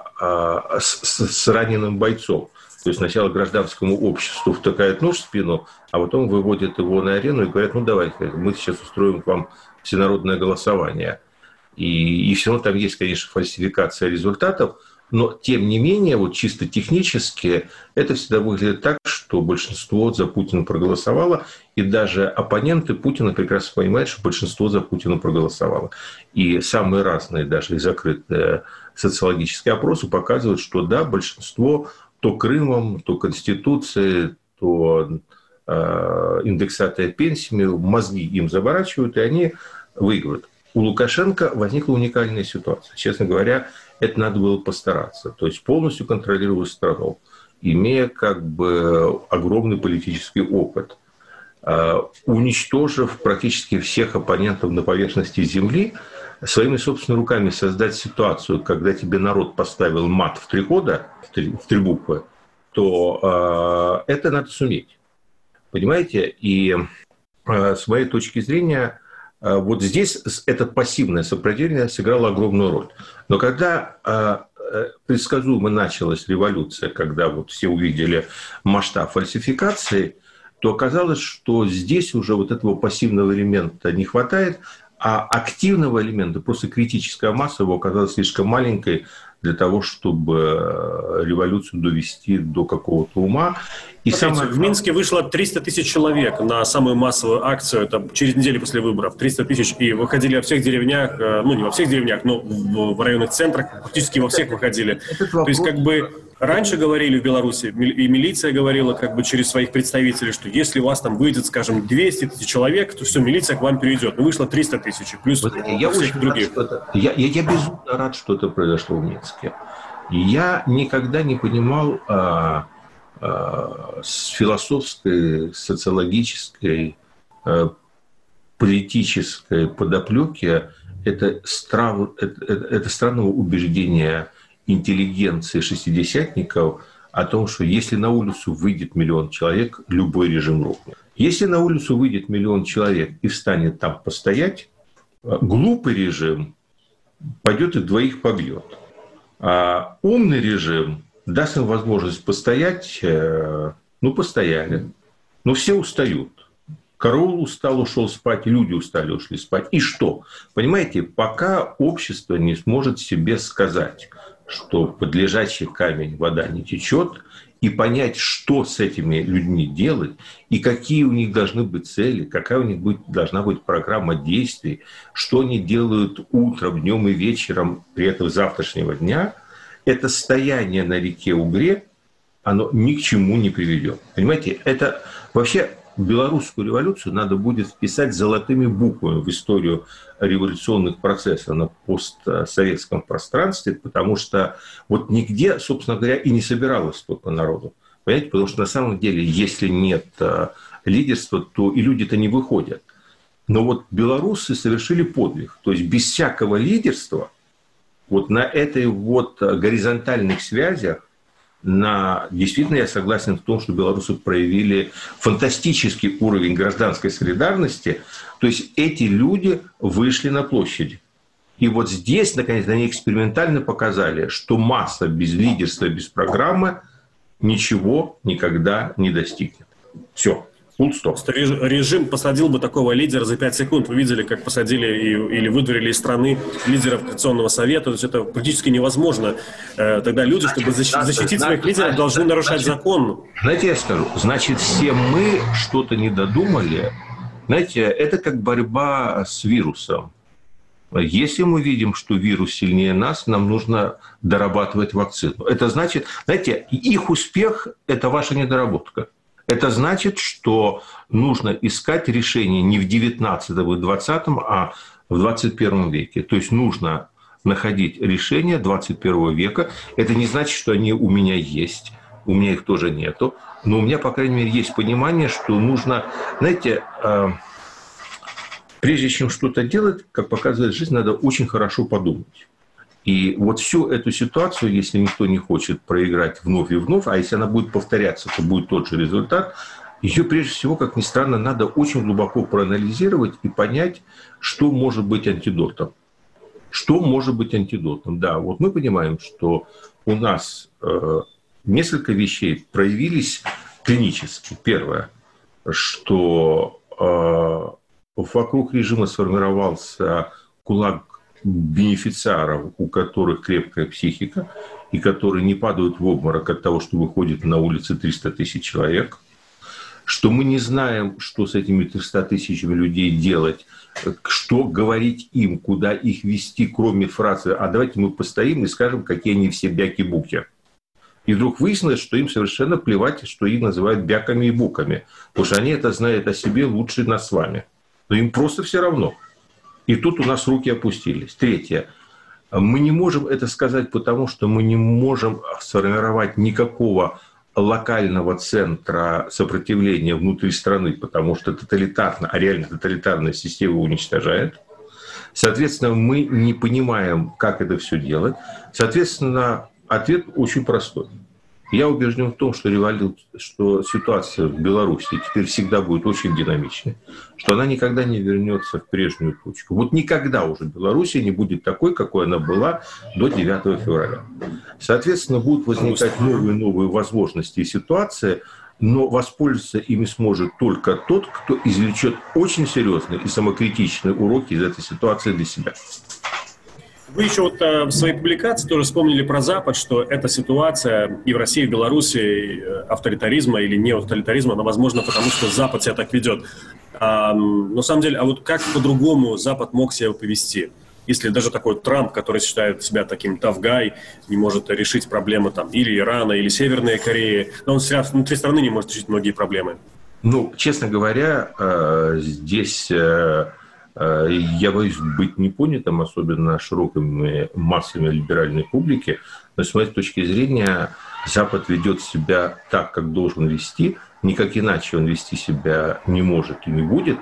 с раненым бойцом. То есть сначала гражданскому обществу втыкают нож в спину, а потом выводят его на арену и говорят, ну давайте, мы сейчас устроим к вам всенародное голосование. И все равно там есть, конечно, фальсификация результатов, но тем не менее, вот чисто технически, это всегда выглядит так, что большинство за Путина проголосовало, и даже оппоненты Путина прекрасно понимают, что большинство за Путина проголосовало. И самые разные, даже и закрытые социологические опросы показывают, что да, большинство то Крымом, то Конституцией, то индексацией пенсиями, мозги им заворачивают, и они выигрывают. У Лукашенко возникла уникальная ситуация. Честно говоря, это надо было постараться. То есть полностью контролировать страну, имея как бы огромный политический опыт, уничтожив практически всех оппонентов на поверхности земли, своими собственными руками создать ситуацию, когда тебе народ поставил мат в 3 года, в 3 буквы, то это надо суметь. Понимаете? И с моей точки зрения, вот здесь это пассивное сопротивление сыграло огромную роль. Но когда предсказуемо началась революция, когда вот все увидели масштаб фальсификации, то оказалось, что здесь уже вот этого пассивного элемента не хватает, а активного элемента, просто критическая масса его оказалась слишком маленькой для того, чтобы революцию довести до какого-то ума. И смотрите, в Минске вышло 300 тысяч человек на самую массовую акцию, это через неделю после выборов, 300 тысяч, и выходили во всех деревнях, ну не во всех деревнях, но в районных центрах, практически во всех выходили. То есть как бы раньше говорили в Беларуси, и милиция говорила как бы через своих представителей, что если у вас там выйдет, скажем, 200 тысяч человек, то все, милиция к вам перейдет. Но вышло 300 тысяч, плюс я всех других. Я безумно рад, что это произошло в Минске. Я никогда не понимал с философской, социологической, политической подоплеки это странного убеждения интеллигенции шестидесятников о том, что если на улицу выйдет 1 миллион человек, любой режим рухнет. Если на улицу выйдет 1 миллион человек и встанет там постоять, глупый режим пойдет и двоих побьет. А умный режим даст им возможность постоять, ну, постояли. Но все устают. Караул устал, ушел спать, люди устали, ушли спать. И что? Понимаете, пока общество не сможет себе сказать, что под лежачий камень вода не течет, и понять, что с этими людьми делать, и какие у них должны быть цели, какая у них должна быть программа действий, что они делают утром, днем и вечером при этом завтрашнего дня, это стояние на реке Угре, оно ни к чему не приведет. Понимаете, это вообще белорусскую революцию надо будет вписать золотыми буквами в историю революционных процессов на постсоветском пространстве, потому что вот нигде, собственно говоря, и не собиралось столько народу. Понимаете, потому что на самом деле, если нет лидерства, то и люди-то не выходят. Но вот белорусы совершили подвиг. То есть без всякого лидерства, вот на этой вот горизонтальных связях, действительно, я согласен в том, что белорусы проявили фантастический уровень гражданской солидарности. То есть эти люди вышли на площади. И вот здесь, наконец, они экспериментально показали, что масса без лидерства, без программы ничего никогда не достигнет. Все. Режим посадил бы такого лидера за 5 секунд. Вы видели, как посадили или выдворили из страны лидеров Конституционного совета. То есть это практически невозможно. Тогда люди, чтобы защитить своих лидеров, должны нарушать закон. Знаете, я скажу, значит, все мы что-то не додумали. Знаете, это как борьба с вирусом. Если мы видим, что вирус сильнее нас, нам нужно дорабатывать вакцину. Это значит, знаете, их успех – это ваша недоработка. Это значит, что нужно искать решение не в 19-м и 20-м, а в 21 веке. То есть нужно находить решения 21 века. Это не значит, что они у меня есть, у меня их тоже нету. Но у меня, по крайней мере, есть понимание, что нужно, знаете, прежде чем что-то делать, как показывает жизнь, надо очень хорошо подумать. И вот всю эту ситуацию, если никто не хочет проиграть вновь и вновь, а если она будет повторяться, то будет тот же результат, ее прежде всего, как ни странно, надо очень глубоко проанализировать и понять, что может быть антидотом. Что может быть антидотом? Да, вот мы понимаем, что у нас несколько вещей проявились клинически. Первое, что вокруг режима сформировался кулак бенефициаров, у которых крепкая психика, и которые не падают в обморок от того, что выходит на улицы 300 тысяч человек, что мы не знаем, что с этими 300 тысячами людей делать, что говорить им, куда их вести, кроме фразы «а давайте мы постоим и скажем, какие они все бяки-буки». И вдруг выяснилось, что им совершенно плевать, что их называют бяками и буками, потому что они это знают о себе лучше нас с вами. Но им просто все равно. И тут у нас руки опустились. Третье. Мы не можем это сказать, потому что мы не можем сформировать никакого локального центра сопротивления внутри страны, потому что тоталитарная, а реально тоталитарная система уничтожает. Соответственно, мы не понимаем, как это все делать. Соответственно, ответ очень простой. Я убежден в том, что ситуация в Беларуси теперь всегда будет очень динамичной, что она никогда не вернется в прежнюю точку. Вот никогда уже Беларусь не будет такой, какой она была до 9 февраля. Соответственно, будут возникать новые возможности и ситуации, но воспользоваться ими сможет только тот, кто извлечет очень серьезные и самокритичные уроки из этой ситуации для себя. Вы еще вот в своей публикации тоже вспомнили про Запад, что эта ситуация и в России, и в Беларуси авторитаризма или не авторитаризма, она возможна, потому что Запад себя так ведет. На самом деле, а вот как по-другому Запад мог себя повести? Если даже такой Трамп, который считает себя таким tough guy, не может решить проблемы там или Ирана, или Северной Кореи, но он внутри страны не может решить многие проблемы. Ну, честно говоря, здесь... Я боюсь быть непонятым, особенно широкими массами либеральной публики, но с моей точки зрения Запад ведет себя так, как должен вести, никак иначе он вести себя не может и не будет,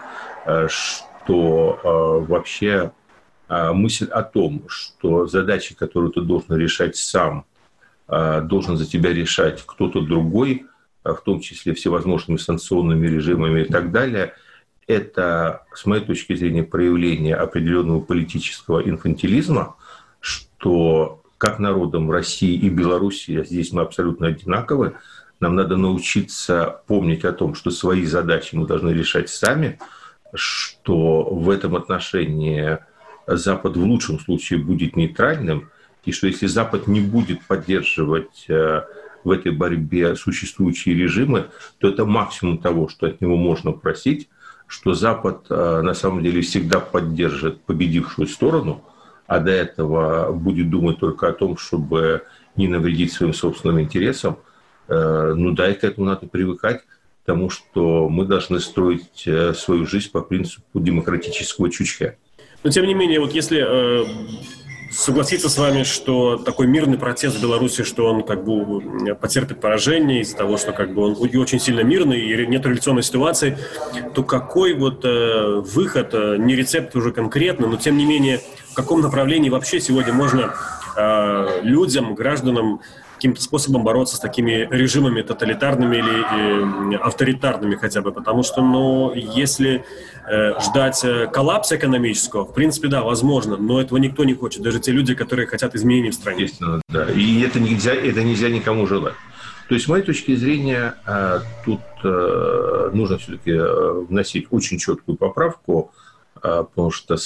что вообще мысль о том, что задачи, которые ты должен решать сам, должен за тебя решать кто-то другой, в том числе всевозможными санкционными режимами и так далее, это, с моей точки зрения, проявление определенного политического инфантилизма, что как народам России и Белоруссии, здесь мы абсолютно одинаковы, нам надо научиться помнить о том, что свои задачи мы должны решать сами, что в этом отношении Запад в лучшем случае будет нейтральным, и что если Запад не будет поддерживать в этой борьбе существующие режимы, то это максимум того, что от него можно просить, что Запад на самом деле всегда поддержит победившую сторону, а до этого будет думать только о том, чтобы не навредить своим собственным интересам. Ну да, и к этому надо привыкать, потому что мы должны строить свою жизнь по принципу демократического чучхе. Но тем не менее, вот если согласиться с вами, что такой мирный протест в Беларуси, что он как бы потерпит поражение из-за того, что как бы он очень сильно мирный и нет революционной ситуации, то какой вот выход, не рецепт уже конкретно, но тем не менее, в каком направлении вообще сегодня можно людям, гражданам каким-то способом бороться с такими режимами тоталитарными или авторитарными хотя бы, потому что, ну, если ждать коллапса экономического, в принципе, да, возможно, но этого никто не хочет, даже те люди, которые хотят изменений в стране. Естественно, да, и это нельзя никому желать. То есть, с моей точки зрения, тут нужно все-таки вносить очень четкую поправку, потому что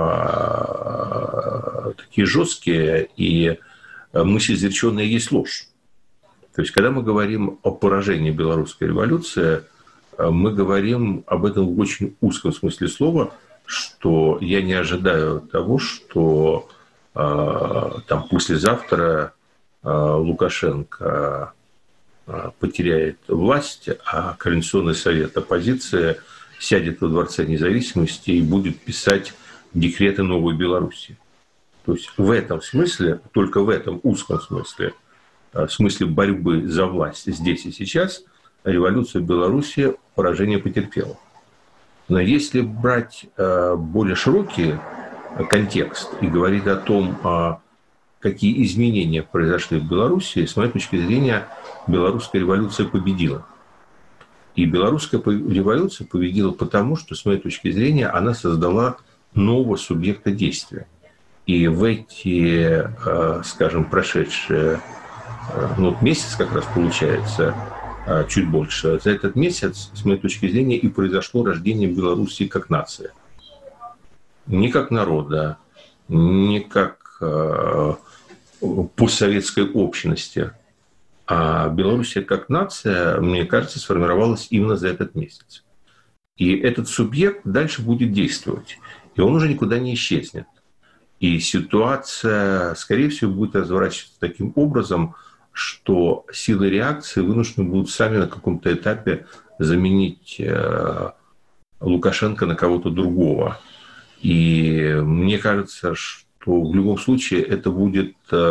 слова такие жесткие, и мысль изреченная есть ложь. То есть, когда мы говорим о поражении белорусской революции, мы говорим об этом в очень узком смысле слова, что я не ожидаю того, что там послезавтра Лукашенко потеряет власть, а Координационный совет оппозиции сядет во Дворце независимости и будет писать декреты новой Беларуси. То есть в этом смысле, только в этом узком смысле, в смысле борьбы за власть здесь и сейчас, революция в Беларуси поражение потерпела. Но если брать более широкий контекст и говорить о том, какие изменения произошли в Беларуси, с моей точки зрения, белорусская революция победила. И белорусская революция победила потому, что, с моей точки зрения, она создала нового субъекта действия. И в эти, скажем, прошедшие месяц как раз получается, чуть больше, за этот месяц, с моей точки зрения, и произошло рождение Белоруссии как нации. Не как народа, не как постсоветской общности, а Белоруссия как нация, мне кажется, сформировалась именно за этот месяц. И этот субъект дальше будет действовать, и он уже никуда не исчезнет. И ситуация, скорее всего, будет разворачиваться таким образом, что силы реакции вынуждены будут сами на каком-то этапе заменить Лукашенко на кого-то другого. И мне кажется, что в любом случае это будет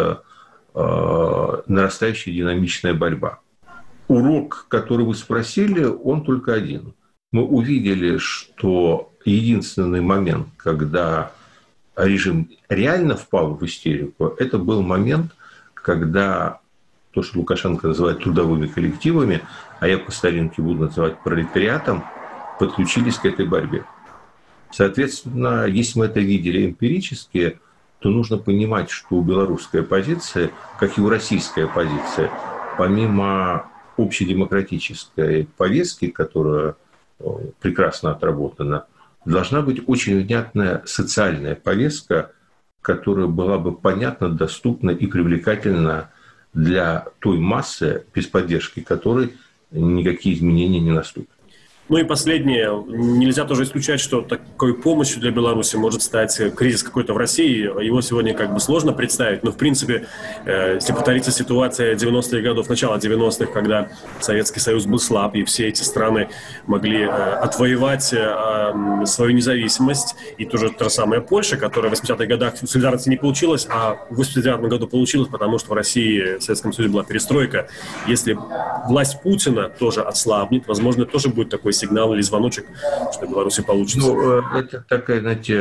нарастающая динамичная борьба. Урок, который вы спросили, он только один. Мы увидели, что единственный момент, когда режим реально впал в истерику, это был момент, когда то, что Лукашенко называет трудовыми коллективами, а я по старинке буду называть пролетариатом, подключились к этой борьбе. Соответственно, если мы это видели эмпирически, то нужно понимать, что белорусская позиция, как и у российская позиция, помимо общедемократической повестки, которая прекрасно отработана, должна быть очень внятная социальная повестка, которая была бы понятна, доступна и привлекательна для той массы, без поддержки которой никакие изменения не наступят. Ну и последнее. Нельзя тоже исключать, что такой помощью для Беларуси может стать кризис какой-то в России. Его сегодня как бы сложно представить, но в принципе, если повторится ситуация 90-х годов, начала 90-х, когда Советский Союз был слаб, и все эти страны могли отвоевать свою независимость, и тоже та самая Польша, которая в 80-х годах солидарности не получилась, а в 89-м году получилась, потому что в России, в Советском Союзе была перестройка. Если власть Путина тоже ослабнет, возможно, тоже будет такой сигнал или звоночек, что в Беларуси получится? Ну, это такая, знаете,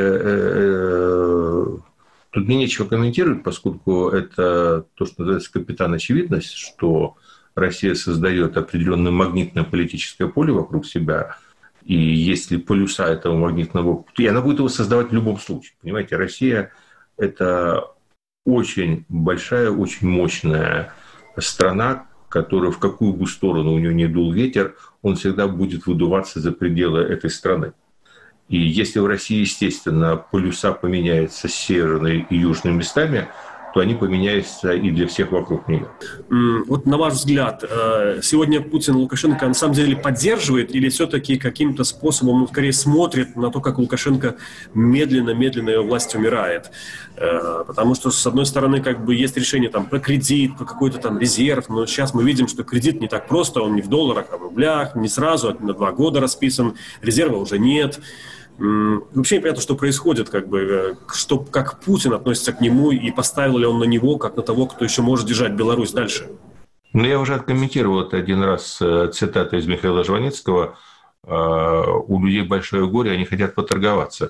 тут мне нечего комментировать, поскольку это то, что называется капитан очевидность, что Россия создает определенное магнитно-политическое поле вокруг себя, и если полюса этого магнитного поля, она будет его создавать в любом случае. Понимаете, Россия – это очень большая, очень мощная страна, которая в какую бы сторону у нее ни дул ветер, он всегда будет выдуваться за пределы этой страны. И если в России, естественно, полюса поменяются с северными и южными местами, то они поменяются и для всех вокруг нее. Вот на ваш взгляд, сегодня Путин Лукашенко на самом деле поддерживает или все-таки каким-то способом, он скорее смотрит на то, как Лукашенко медленно его власть умирает? Потому что, с одной стороны, как бы есть решение там, про кредит, про какой-то там резерв, но сейчас мы видим, что кредит не так просто, он не в долларах, а в рублях, не сразу, на 2 года расписан, резерва уже нет. Вообще непонятно, что происходит, как бы, как Путин относится к нему и поставил ли он на него, как на того, кто еще может держать Беларусь дальше. Ну, я уже откомментировал это один раз, цитата из Михаила Жванецкого: «У людей большое горе, они хотят поторговаться».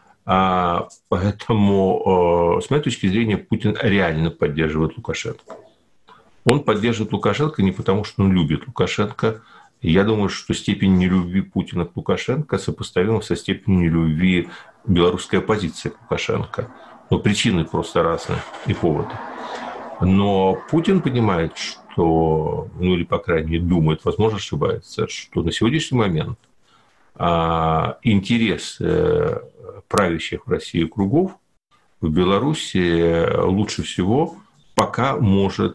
Поэтому, с моей точки зрения, Путин реально поддерживает Лукашенко. Он поддерживает Лукашенко не потому, что он любит Лукашенко. Я думаю, что степень нелюбви Путина к Лукашенко сопоставима со степенью нелюбви белорусской оппозиции к Лукашенко. Но причины просто разные и поводы. Но Путин понимает, что, ну или, по крайней мере, думает, возможно, ошибается, что на сегодняшний момент интерес правящих в России кругов в Беларуси лучше всего пока может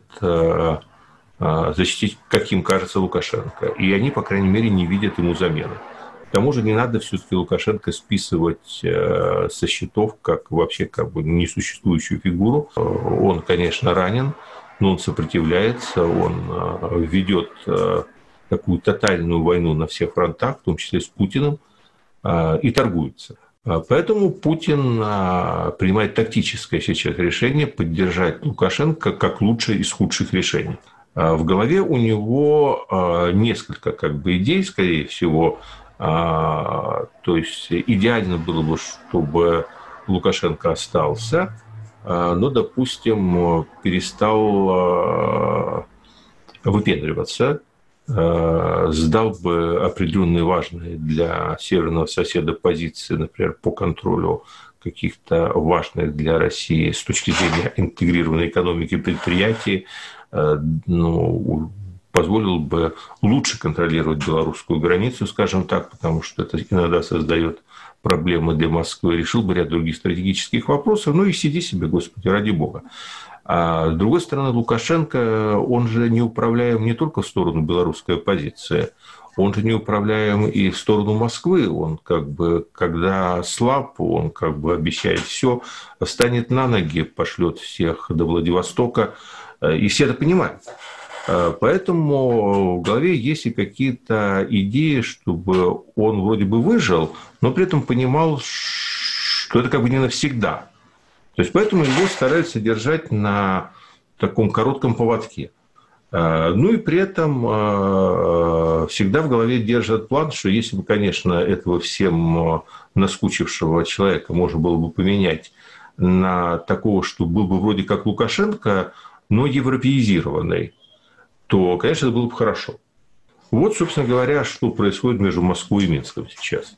защитить, как им кажется, Лукашенко. И они, по крайней мере, не видят ему замены. К тому же не надо все-таки Лукашенко списывать со счетов как вообще как бы несуществующую фигуру. Он, конечно, ранен, но он сопротивляется, он ведет такую тотальную войну на всех фронтах, в том числе с Путиным, и торгуется. Поэтому Путин принимает тактическое сейчас решение поддержать Лукашенко как лучшее из худших решений. В голове у него несколько как бы идей, скорее всего. То есть идеально было бы, чтобы Лукашенко остался, но, допустим, перестал выпендриваться, сдал бы определенные важные для северного соседа позиции, например, по контролю каких-то важных для России с точки зрения интегрированной экономики предприятий, ну, позволил бы лучше контролировать белорусскую границу, скажем так, потому что это иногда создает проблемы для Москвы, решил бы ряд других стратегических вопросов, ну и сиди себе, Господи, ради бога. А с другой стороны, Лукашенко, он же не управляем не только в сторону белорусской оппозиции, он же не управляем и в сторону Москвы. Он как бы, когда слаб, он как бы обещает все, встанет на ноги, пошлет всех до Владивостока, и все это понимают. Поэтому в голове есть и какие-то идеи, чтобы он вроде бы выжил, но при этом понимал, что это как бы не навсегда. То есть поэтому его стараются держать на таком коротком поводке. Ну и при этом всегда в голове держат план, что если бы, конечно, этого всем наскучившего человека можно было бы поменять на такого, что был бы вроде как Лукашенко, но европеизированный, то, конечно, это было бы хорошо. Вот, собственно говоря, что происходит между Москвой и Минском сейчас.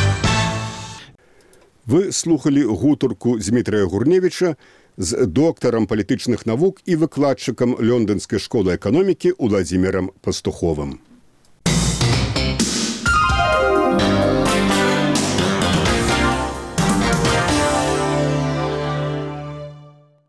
Вы слухали гутарку Дмітрія Гурневіча з доктарам палітычных навук і выкладчыкам Лондонскай школы эканомікі Уладзімірам Пастуховым.